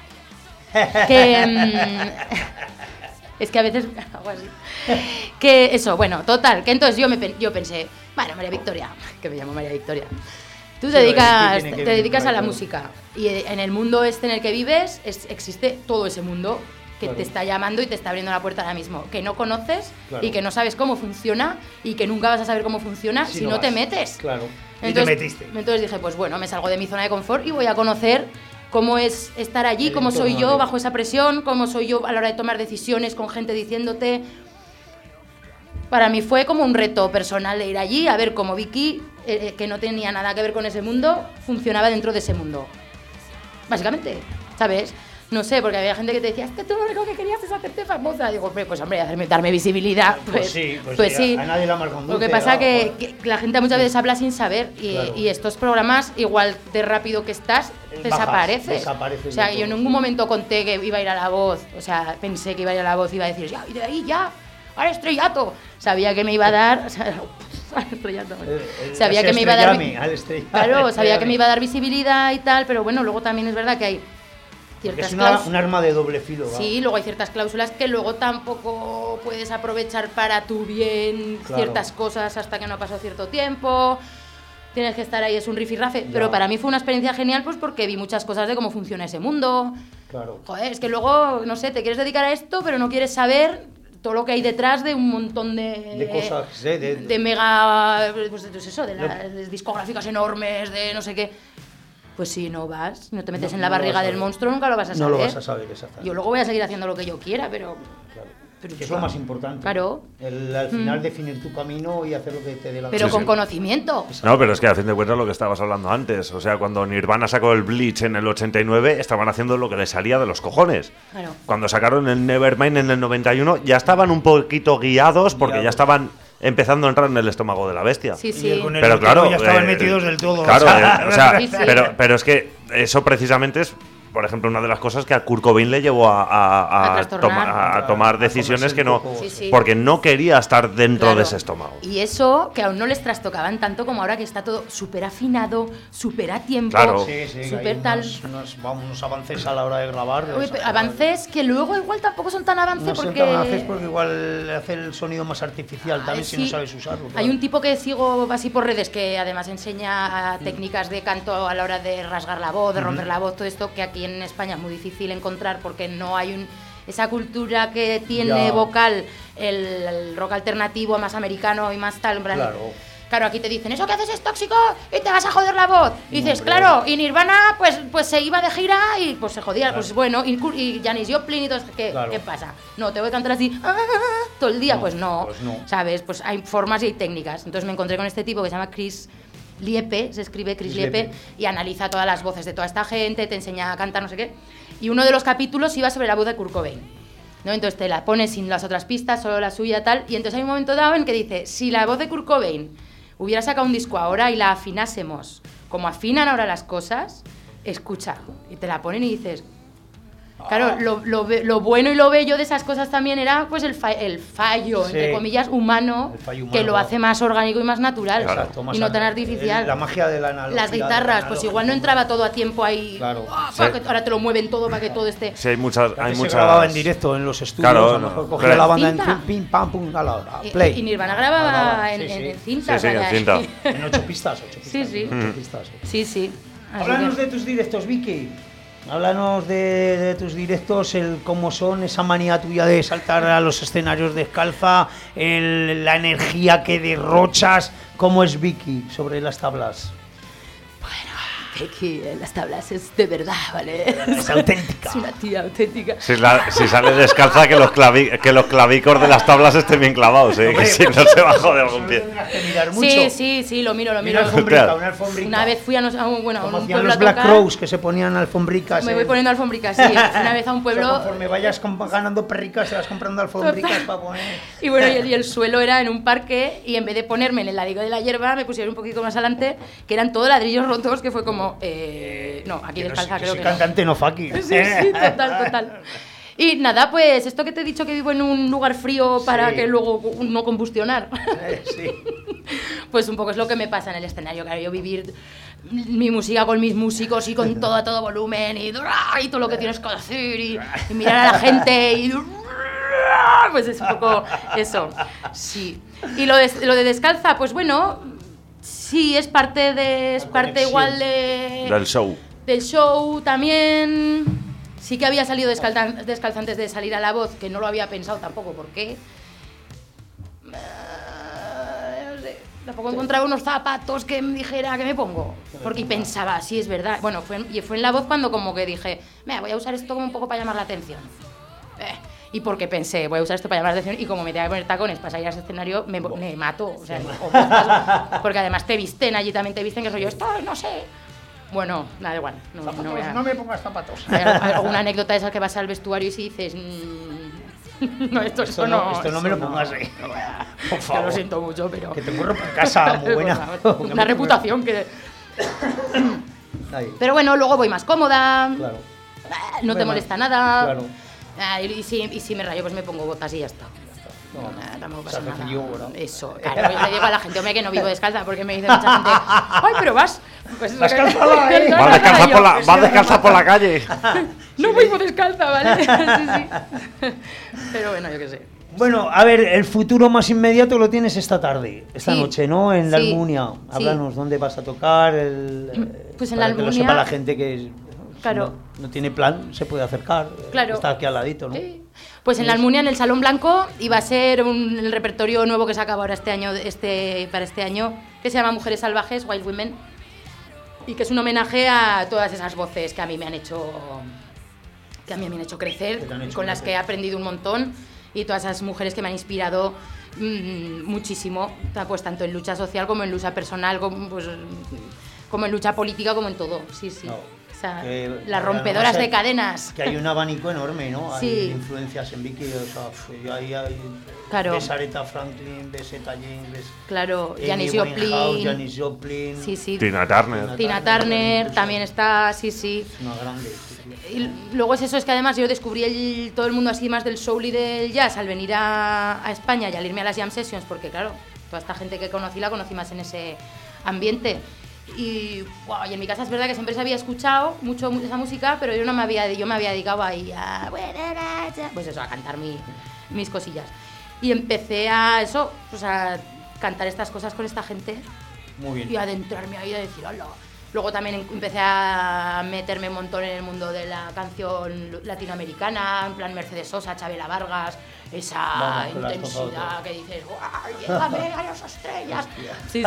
Que... es que a veces hago así. Que eso, bueno, total, que entonces yo pensé, bueno, María Victoria, que me llamo María Victoria. Tú te Sí, dedicas, tiene que te dedicas a la ver, música y en el mundo este en el que vives existe todo ese mundo que Claro. te está llamando y te está abriendo la puerta ahora mismo, que no conoces Claro. y que no sabes cómo funciona y que nunca vas a saber cómo funciona si no te vas. metes. Claro. Y Entonces, te metiste. entonces dije, pues bueno, me salgo de mi zona de confort y voy a conocer cómo es estar allí, El cómo soy entorno yo de- bajo esa presión, cómo soy yo a la hora de tomar decisiones con gente diciéndote. Para mí fue como un reto personal de ir allí a ver cómo Vicky, que no tenía nada que ver con ese mundo, funcionaba dentro de ese mundo. Básicamente, ¿sabes? No sé, porque había gente que te decía, es que tú lo único que querías es hacerte famosa. Digo, pues hombre, darme visibilidad. Pues sí. A nadie la marca un Lo que dulce, pasa ¿no? que la gente muchas veces habla sin saber Claro. y estos programas, igual de rápido que estás, desapareces. O sea, yo en ningún momento conté que iba a ir a La Voz, o sea, pensé que iba a ir a La Voz y iba a decir, ya, y de ahí ya, al estrellato. Sabía que me iba a dar, o sea, al estrellato. Sabía que me iba a dar, claro, sabía que me iba a dar visibilidad y tal, pero bueno, luego también es verdad que hay Porque ciertas es un arma de doble filo. ¿va? Sí, luego hay ciertas cláusulas que luego tampoco puedes aprovechar para tu bien Claro. ciertas cosas hasta que no ha pasado cierto tiempo. Tienes que estar ahí, es un rifirrafe. Pero para mí fue una experiencia genial pues porque vi muchas cosas de cómo funciona ese mundo. Claro. Joder, es que luego, no sé, te quieres dedicar a esto, pero no quieres saber todo lo que hay detrás de un montón De cosas, de mega, pues eso, de las discográficas enormes, de no sé qué. Pues si no vas, no te metes en la no lo barriga vas a del ver. monstruo, nunca lo vas a saber. No lo vas a saber, exactamente. Yo luego voy a seguir haciendo lo que yo quiera, pero... Claro. Que es lo más importante. Claro. Al final definir tu camino y hacer lo que te dé la gana. Pero con conocimiento. No, pero es que a fin de cuentas lo que estabas hablando antes. O sea, cuando Nirvana sacó el Bleach en el 89, estaban haciendo lo que les salía de los cojones. Claro. Cuando sacaron el Nevermind en el 91, ya estaban un poquito guiados porque ya estaban empezando a entrar en el estómago de la bestia. Sí, sí. Y con el Pero útero claro, ya estaban metidos del todo. Claro, o sea, Sí, sí. pero es que eso precisamente es, por ejemplo, una de las cosas que a Kurt Cobain le llevó A a trastornar. tomar decisiones que no, Sí, sí. porque no quería estar dentro Claro. de ese estómago. Y eso, que aún no les trastocaban tanto como ahora que está todo súper afinado, súper a tiempo, Claro. Sí, súper hay tal. unos avances a la hora de grabar. Uy, pero avances que luego igual tampoco son tan avances No son porque... tan avances porque igual hace el sonido más artificial también si no sí. sabes usarlo. Hay claro. un tipo que sigo así por redes que además enseña técnicas de canto a la hora de rasgar la voz, de romper la voz, todo esto que aquí en España es muy difícil encontrar porque no hay esa cultura que tiene Ya. vocal el rock alternativo más americano y más tal. En plan, claro, aquí te dicen, eso que haces es tóxico y te vas a joder la voz. Y dices, claro, y Nirvana pues se iba de gira y pues se jodía, pues bueno, y Janis Joplin y todo eso, ¿qué pasa? No, te voy a cantar así todo el día, pues no, ¿sabes? Pues hay formas y hay técnicas. Entonces me encontré con este tipo que se llama Chris Liepe, se escribe Chris Liepe, y analiza todas las voces de toda esta gente, te enseña a cantar no sé qué. Y uno de los capítulos iba sobre la voz de Kurt Cobain, ¿no? Entonces te la pones sin las otras pistas, solo la suya tal, y entonces hay un momento dado en que dice, si la voz de Kurt Cobain hubiera sacado un disco ahora y la afinásemos como afinan ahora las cosas, escucha, y te la ponen y dices... Claro, lo bueno y lo bello de esas cosas también era pues el fallo, entre comillas, humano, que lo hace más orgánico y más natural. Exacto, más y no tan artificial. La magia de la analogía. Las guitarras, pues igual no entraba todo a tiempo ahí. Claro. Ahora te lo mueven todo para que todo esté... Sí, hay muchas... Se grababa en directo en los estudios, Claro, a lo mejor cogía la banda en pim, pam, pum, a la hora, play. Y Nirvana grababa en cinta. Sí, en cinta. En 8 pistas. Sí, sí. 8 pistas. Sí, sí. Háblanos de tus directos, Vicky. Háblanos de tus directos, cómo son, esa manía tuya de saltar a los escenarios descalza, la energía que derrochas. ¿Cómo es Vicky sobre las tablas? Vicky en las tablas es de verdad, ¿vale? Es auténtica. Es una tía auténtica. Si sale descalza, que los clavicos de las tablas estén bien clavados, ¿eh? Que si no se va a joder algún pie. Sí, lo miro. Una alfombrica. Una vez fui a un pueblo los a Black tocar. Crows que se ponían alfombricas. Me voy poniendo alfombricas, sí. Una vez a un pueblo... O sea, conforme vayas ganando perricas, te vas comprando alfombricas para poner... Y bueno, y el suelo era en un parque y en vez de ponerme en el ladrillo de la hierba, me pusieron un poquito más adelante, que eran todo ladrillos rotos, que fue como... no, aquí descalza creo que no. Cantante no faki. Sí, total. Y nada, pues esto que te he dicho que vivo en un lugar frío para que luego no combustionar. Sí. Pues un poco es lo que me pasa en el escenario, claro, yo vivir mi música con mis músicos y con todo a todo volumen y todo lo que tienes que decir y mirar a la gente y... Pues es un poco eso, sí. Y lo de descalza, pues bueno... Sí, es parte igual del show. Del show también. Sí que había salido descalza antes de salir a La Voz, que no lo había pensado tampoco, ¿por qué? No sé, tampoco encontraba unos zapatos que me dijera que me pongo. Porque pensaba, sí, es verdad. Bueno, fue en La Voz cuando como que dije, voy a usar esto como un poco para llamar la atención. Y porque pensé, voy a usar esto para llamar la atención y como me tengo que poner tacones para salir a ese escenario, me mato. O sea, porque además te visten, allí también te visten, que soy yo, no sé. Bueno, nada, igual. No me pongas zapatos. Hay alguna anécdota de esas que vas al vestuario y si dices... no, esto no me lo pongas ahí. Por favor. Yo lo siento mucho, pero... Que tengo ropa en casa muy buena. Una reputación que... Pero bueno, luego voy más cómoda. Claro. No te molesta nada. Claro. Y si me rayo, pues me pongo botas y ya está. Tampoco pasa nada. Eso, claro, yo le digo a la gente, hombre, que no vivo descalza, porque me dice mucha gente, ay, pero vas. Pues vas descalza por la calle. No voy por descalza, ¿vale? Sí. Pero bueno, yo qué sé. Bueno, a ver, el futuro más inmediato lo tienes esta tarde, esta noche, ¿no? En la Almunia. Háblanos, ¿dónde vas a tocar? Pues en la Almunia. Que lo sepa la gente que... Claro. No tiene plan, se puede acercar. Claro. Está aquí al ladito, ¿no? Sí. Pues en la Almunia, en el Salón Blanco, iba a ser el repertorio nuevo que se acaba ahora para este año, que se llama Mujeres Salvajes, Wild Women, y que es un homenaje a todas esas voces que a mí me han hecho crecer, con las que he aprendido un montón y todas esas mujeres que me han inspirado muchísimo, pues tanto en lucha social como en lucha personal, como en lucha política, como en todo, sí. No. O sea, las rompedoras de cadenas. Que hay un abanico enorme, ¿no? Sí. Hay influencias en Vicky, o sea, ahí hay... Claro. Ves Aretha Franklin, ves Etta James, ves... Claro, Janis Joplin... Sí. Tina Turner también está, sí. Es una grande. Y luego es eso, es que además yo descubrí todo el mundo así más del soul y del jazz al venir a España y al irme a las jam sessions, porque claro, toda esta gente que conocí la conocí más en ese ambiente. Y en mi casa es verdad que siempre se había escuchado mucho esa música, pero yo me había dedicado ahí a cantar mis cosillas. Y empecé a eso, pues a cantar estas cosas con esta gente. Muy bien. Y a adentrarme ahí y a decir, hola. Luego también empecé a meterme un montón en el mundo de la canción latinoamericana, en plan Mercedes Sosa, Chabela Vargas, esa intensidad que dices, ¡guau! ¡Llévame a las estrellas! Sí.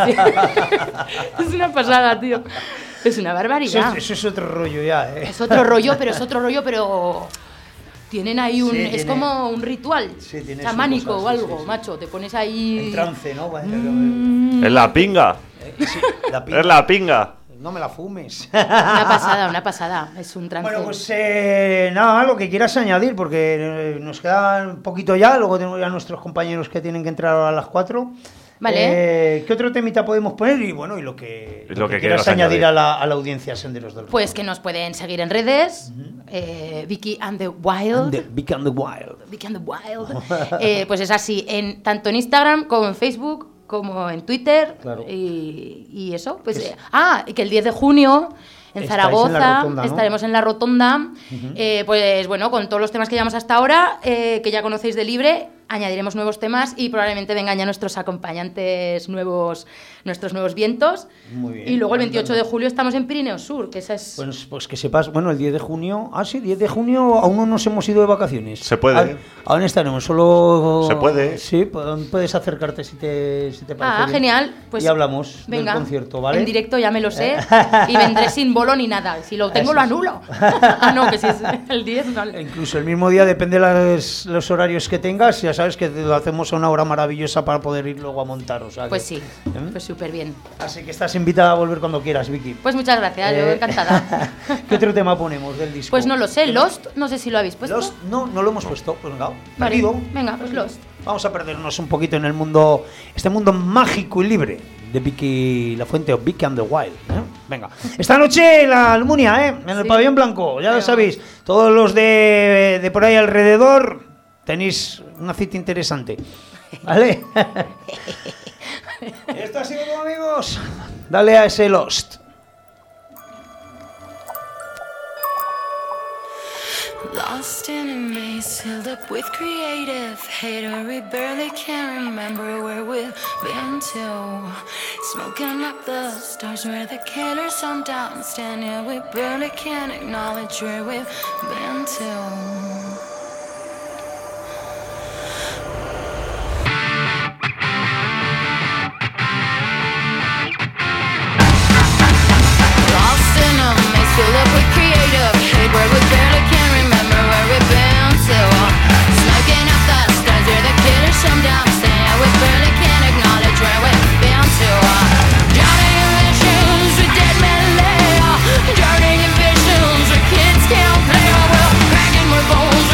Es una pasada, tío. Es una barbaridad. Eso es otro rollo ya, ¿eh? Es otro rollo, pero tienen ahí es como un ritual chamánico o algo, macho. Te pones ahí... En trance, ¿no? Es la pinga. Sí, la pinga. Es la pinga. No me la fumes. Una pasada, es un trance. Bueno, pues nada, lo que quieras añadir, porque nos queda un poquito ya, luego tenemos ya nuestros compañeros que tienen que entrar a las 4. Vale. ¿Qué otro temita podemos poner? Y bueno, lo que quieras añadir a la audiencia Senderos del Rock. Pues que nos pueden seguir en redes, Vicky and the Wild. Vicky and the Wild. Pues es así, tanto en Instagram como en Facebook, como en Twitter, y eso, pues... y que el 10 de junio en Zaragoza estaremos en la Rotonda, pues bueno, con todos los temas que llevamos hasta ahora, que ya conocéis de Libre, añadiremos nuevos temas y probablemente vengan ya nuestros acompañantes nuevos, nuestros nuevos vientos. Muy bien. Y luego el 28 de julio estamos en Pirineos Sur, que esa es... Pues que sepas, bueno, el 10 de junio... Ah, sí, 10 de junio aún no nos hemos ido de vacaciones. Se puede. Aún estaremos, solo... Se puede. Sí, puedes acercarte si te parece bien. Genial. Pues y hablamos del concierto, ¿vale? En directo ya me lo sé y vendré sin bolo ni nada. Si lo tengo lo anulo. No, que si es el 10... Vale. Incluso el mismo día, depende los horarios que tengas, ya sabes que lo hacemos a una hora maravillosa para poder ir luego a montar, o sea pues sí, pues súper bien. Así que estás invitada a volver cuando quieras, Vicky. Pues muchas gracias, yo encantada. ¿Qué otro tema ponemos del disco? Pues no lo sé, Lost, no sé si lo habéis puesto. Lost, no lo hemos puesto, pues venga, vale. Perdido. Venga, pues Lost. Vamos a perdernos un poquito en el mundo, este mundo mágico y libre de Vicky Lafuente o Vicky and the Wild. Venga, esta noche la Almunia, en el Pabellón Blanco, ya lo sabéis, todos los de por ahí alrededor tenéis una cita interesante, ¿vale? Esto ha sido todo, amigos. Dale a ese Lost. Lost in a maze, filled up with creative hater. We barely can remember where we've been to. Smoking up the stars where the killers sometimes stand. Yeah, we barely can acknowledge where we've been to. Filled up with creative hate where we barely can remember where we've been to. Smoking up the stars where the killers sometimes stay. We barely can acknowledge where we've been to. Drowning in visions with dead men lay. Drowning in visions where kids can't play. We're cracking with bones.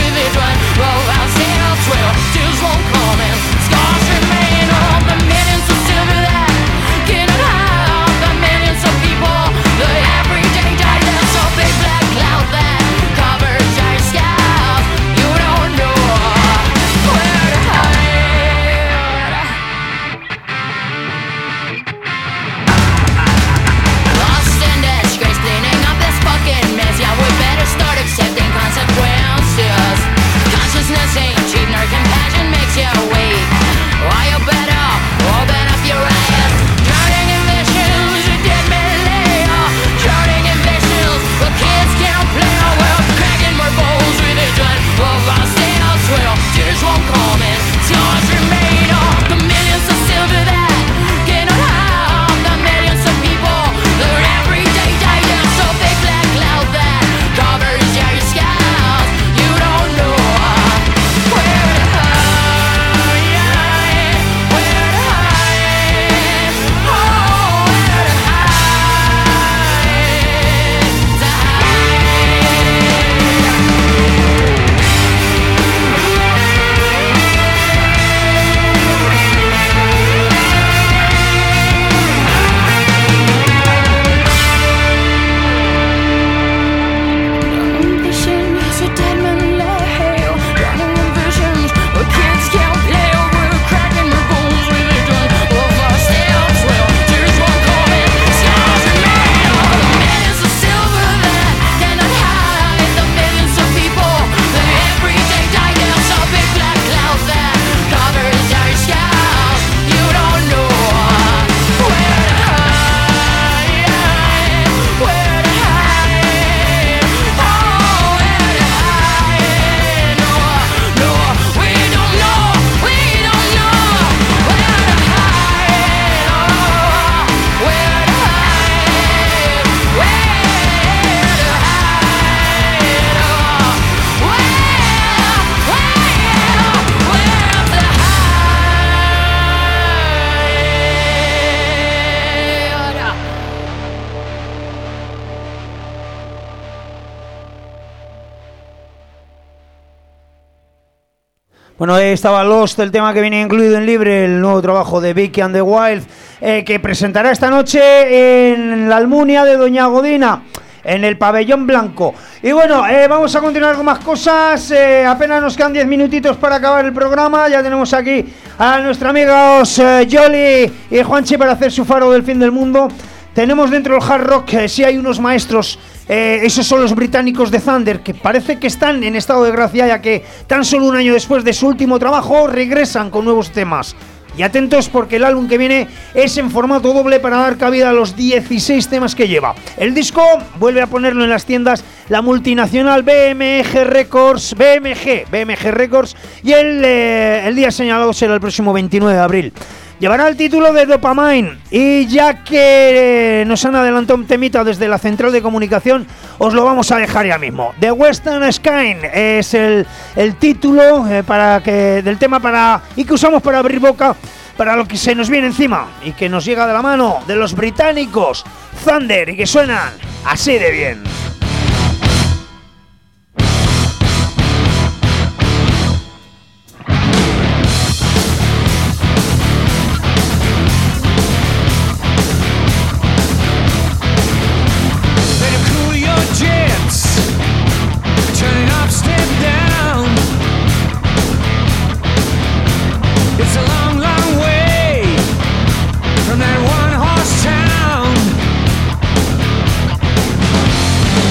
Bueno, estaba Lost, el tema que viene incluido en Libre, el nuevo trabajo de Vicky and the Wild, que presentará esta noche en la Almunia de Doña Godina, en el Pabellón Blanco. Y bueno, vamos a continuar con más cosas. Apenas nos quedan 10 minutitos para acabar el programa. Ya tenemos aquí a nuestros amigos Jolly y Juanchi para hacer su faro del fin del mundo. Tenemos dentro del hard rock, sí hay unos maestros, esos son los británicos de Thunder, que parece que están en estado de gracia, ya que tan solo un año después de su último trabajo regresan con nuevos temas. Y atentos porque el álbum que viene es en formato doble para dar cabida a los 16 temas que lleva. El disco vuelve a ponerlo en las tiendas la multinacional BMG Records, y el día señalado será el próximo 29 de abril. Llevará el título de Dopamine, y ya que nos han adelantado un temita desde la central de comunicación, os lo vamos a dejar ya mismo. The Western Sky es el título del tema y que usamos para abrir boca para lo que se nos viene encima y que nos llega de la mano de los británicos Thunder, y que suenan así de bien. From that one horse town,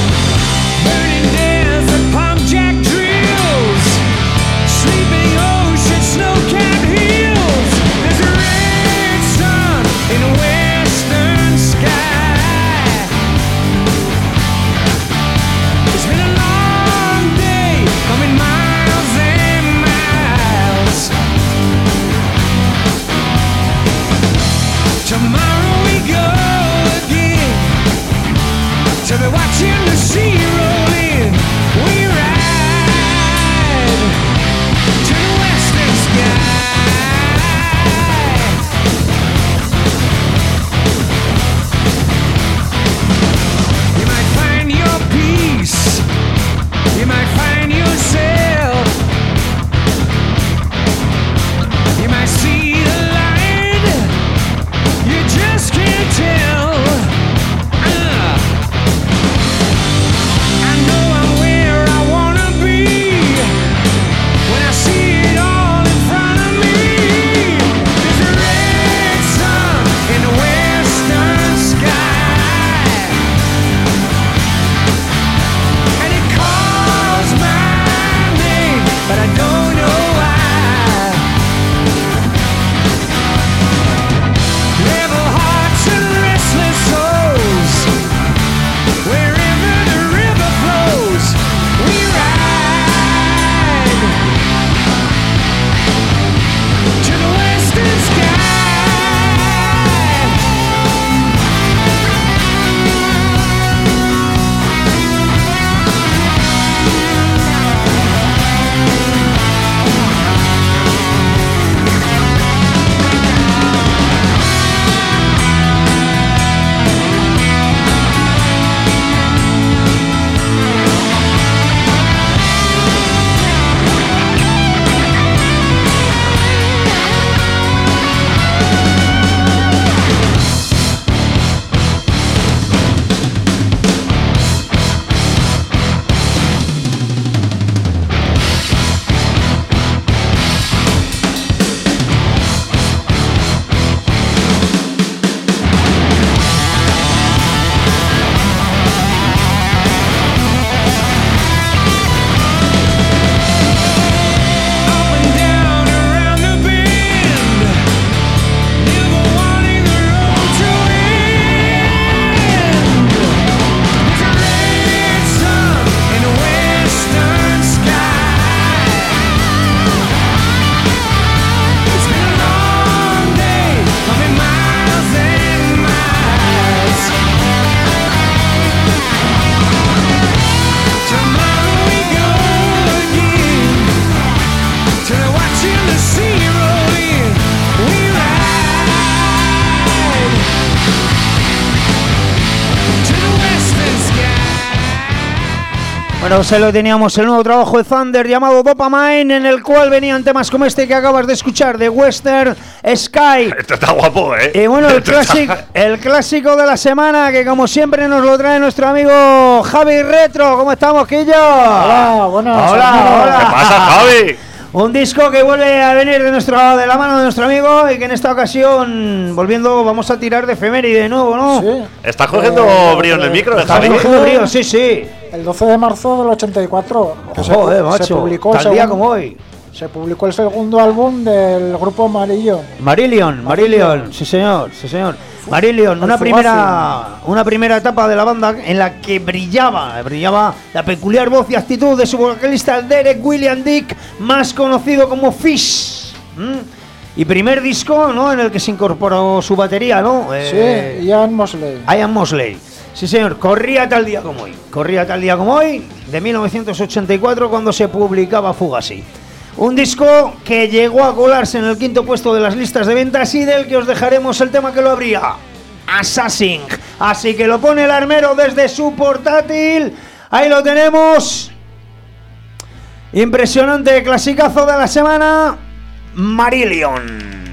Bueno, pues ahí lo teníamos, el nuevo trabajo de Thunder llamado Dopamine, en el cual venían temas como este que acabas de escuchar, de Western Sky. Esto está guapo, ¿eh? Y bueno, el clásico de la semana, que como siempre nos lo trae nuestro amigo Javi Retro. ¿Cómo estamos, Quillo? Hola, buenas. Hola. ¿Qué pasa, Javi? Un disco que vuelve a venir de la mano de nuestro amigo y que en esta ocasión, volviendo, vamos a tirar de efeméride de nuevo, ¿no? Sí. ¿Estás cogiendo brío en el micro, Está Javi? cogiendo brío, sí, sí. El 12 de marzo del 84. que Macho, se publicó tal día como hoy. Se publicó el segundo álbum del grupo Marillion, sí señor. Marillion, una primera etapa de la banda en la que brillaba la peculiar voz y actitud de su vocalista Derek William Dick, más conocido como Fish. Y primer disco, ¿no?, en el que se incorporó su batería, ¿no? Sí, Ian Mosley. Sí, señor, corría tal día como hoy, de 1984, cuando se publicaba Fugazi. Un disco que llegó a colarse en el 5º puesto de las listas de ventas y del que os dejaremos el tema que lo abría, Assassin. Así que lo pone el armero desde su portátil. Ahí lo tenemos. Impresionante clasicazo de la semana, Marillion.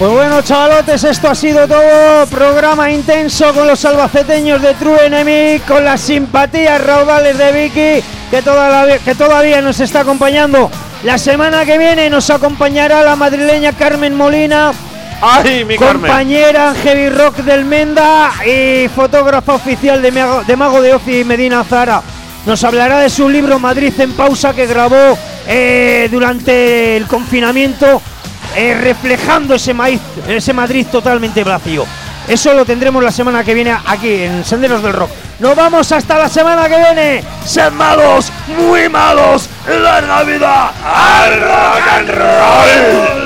Pues bueno, chavalotes, esto ha sido todo. Programa intenso con los albaceteños de True Enemy, con las simpatías raudales de Vicky, que todavía nos está acompañando. La semana que viene nos acompañará la madrileña Carmen Molina. ¡Ay, mi compañera en Heavy Rock del Menda y fotógrafa oficial de Mago de Ocio y Medina Zara. Nos hablará de su libro Madrid en pausa, que grabó durante el confinamiento, reflejando ese Madrid totalmente vacío. Eso lo tendremos la semana que viene aquí en Senderos del Rock. Nos vamos hasta la semana que viene. ¡Sed malos, muy malos! ¡Larga vida al rock and roll!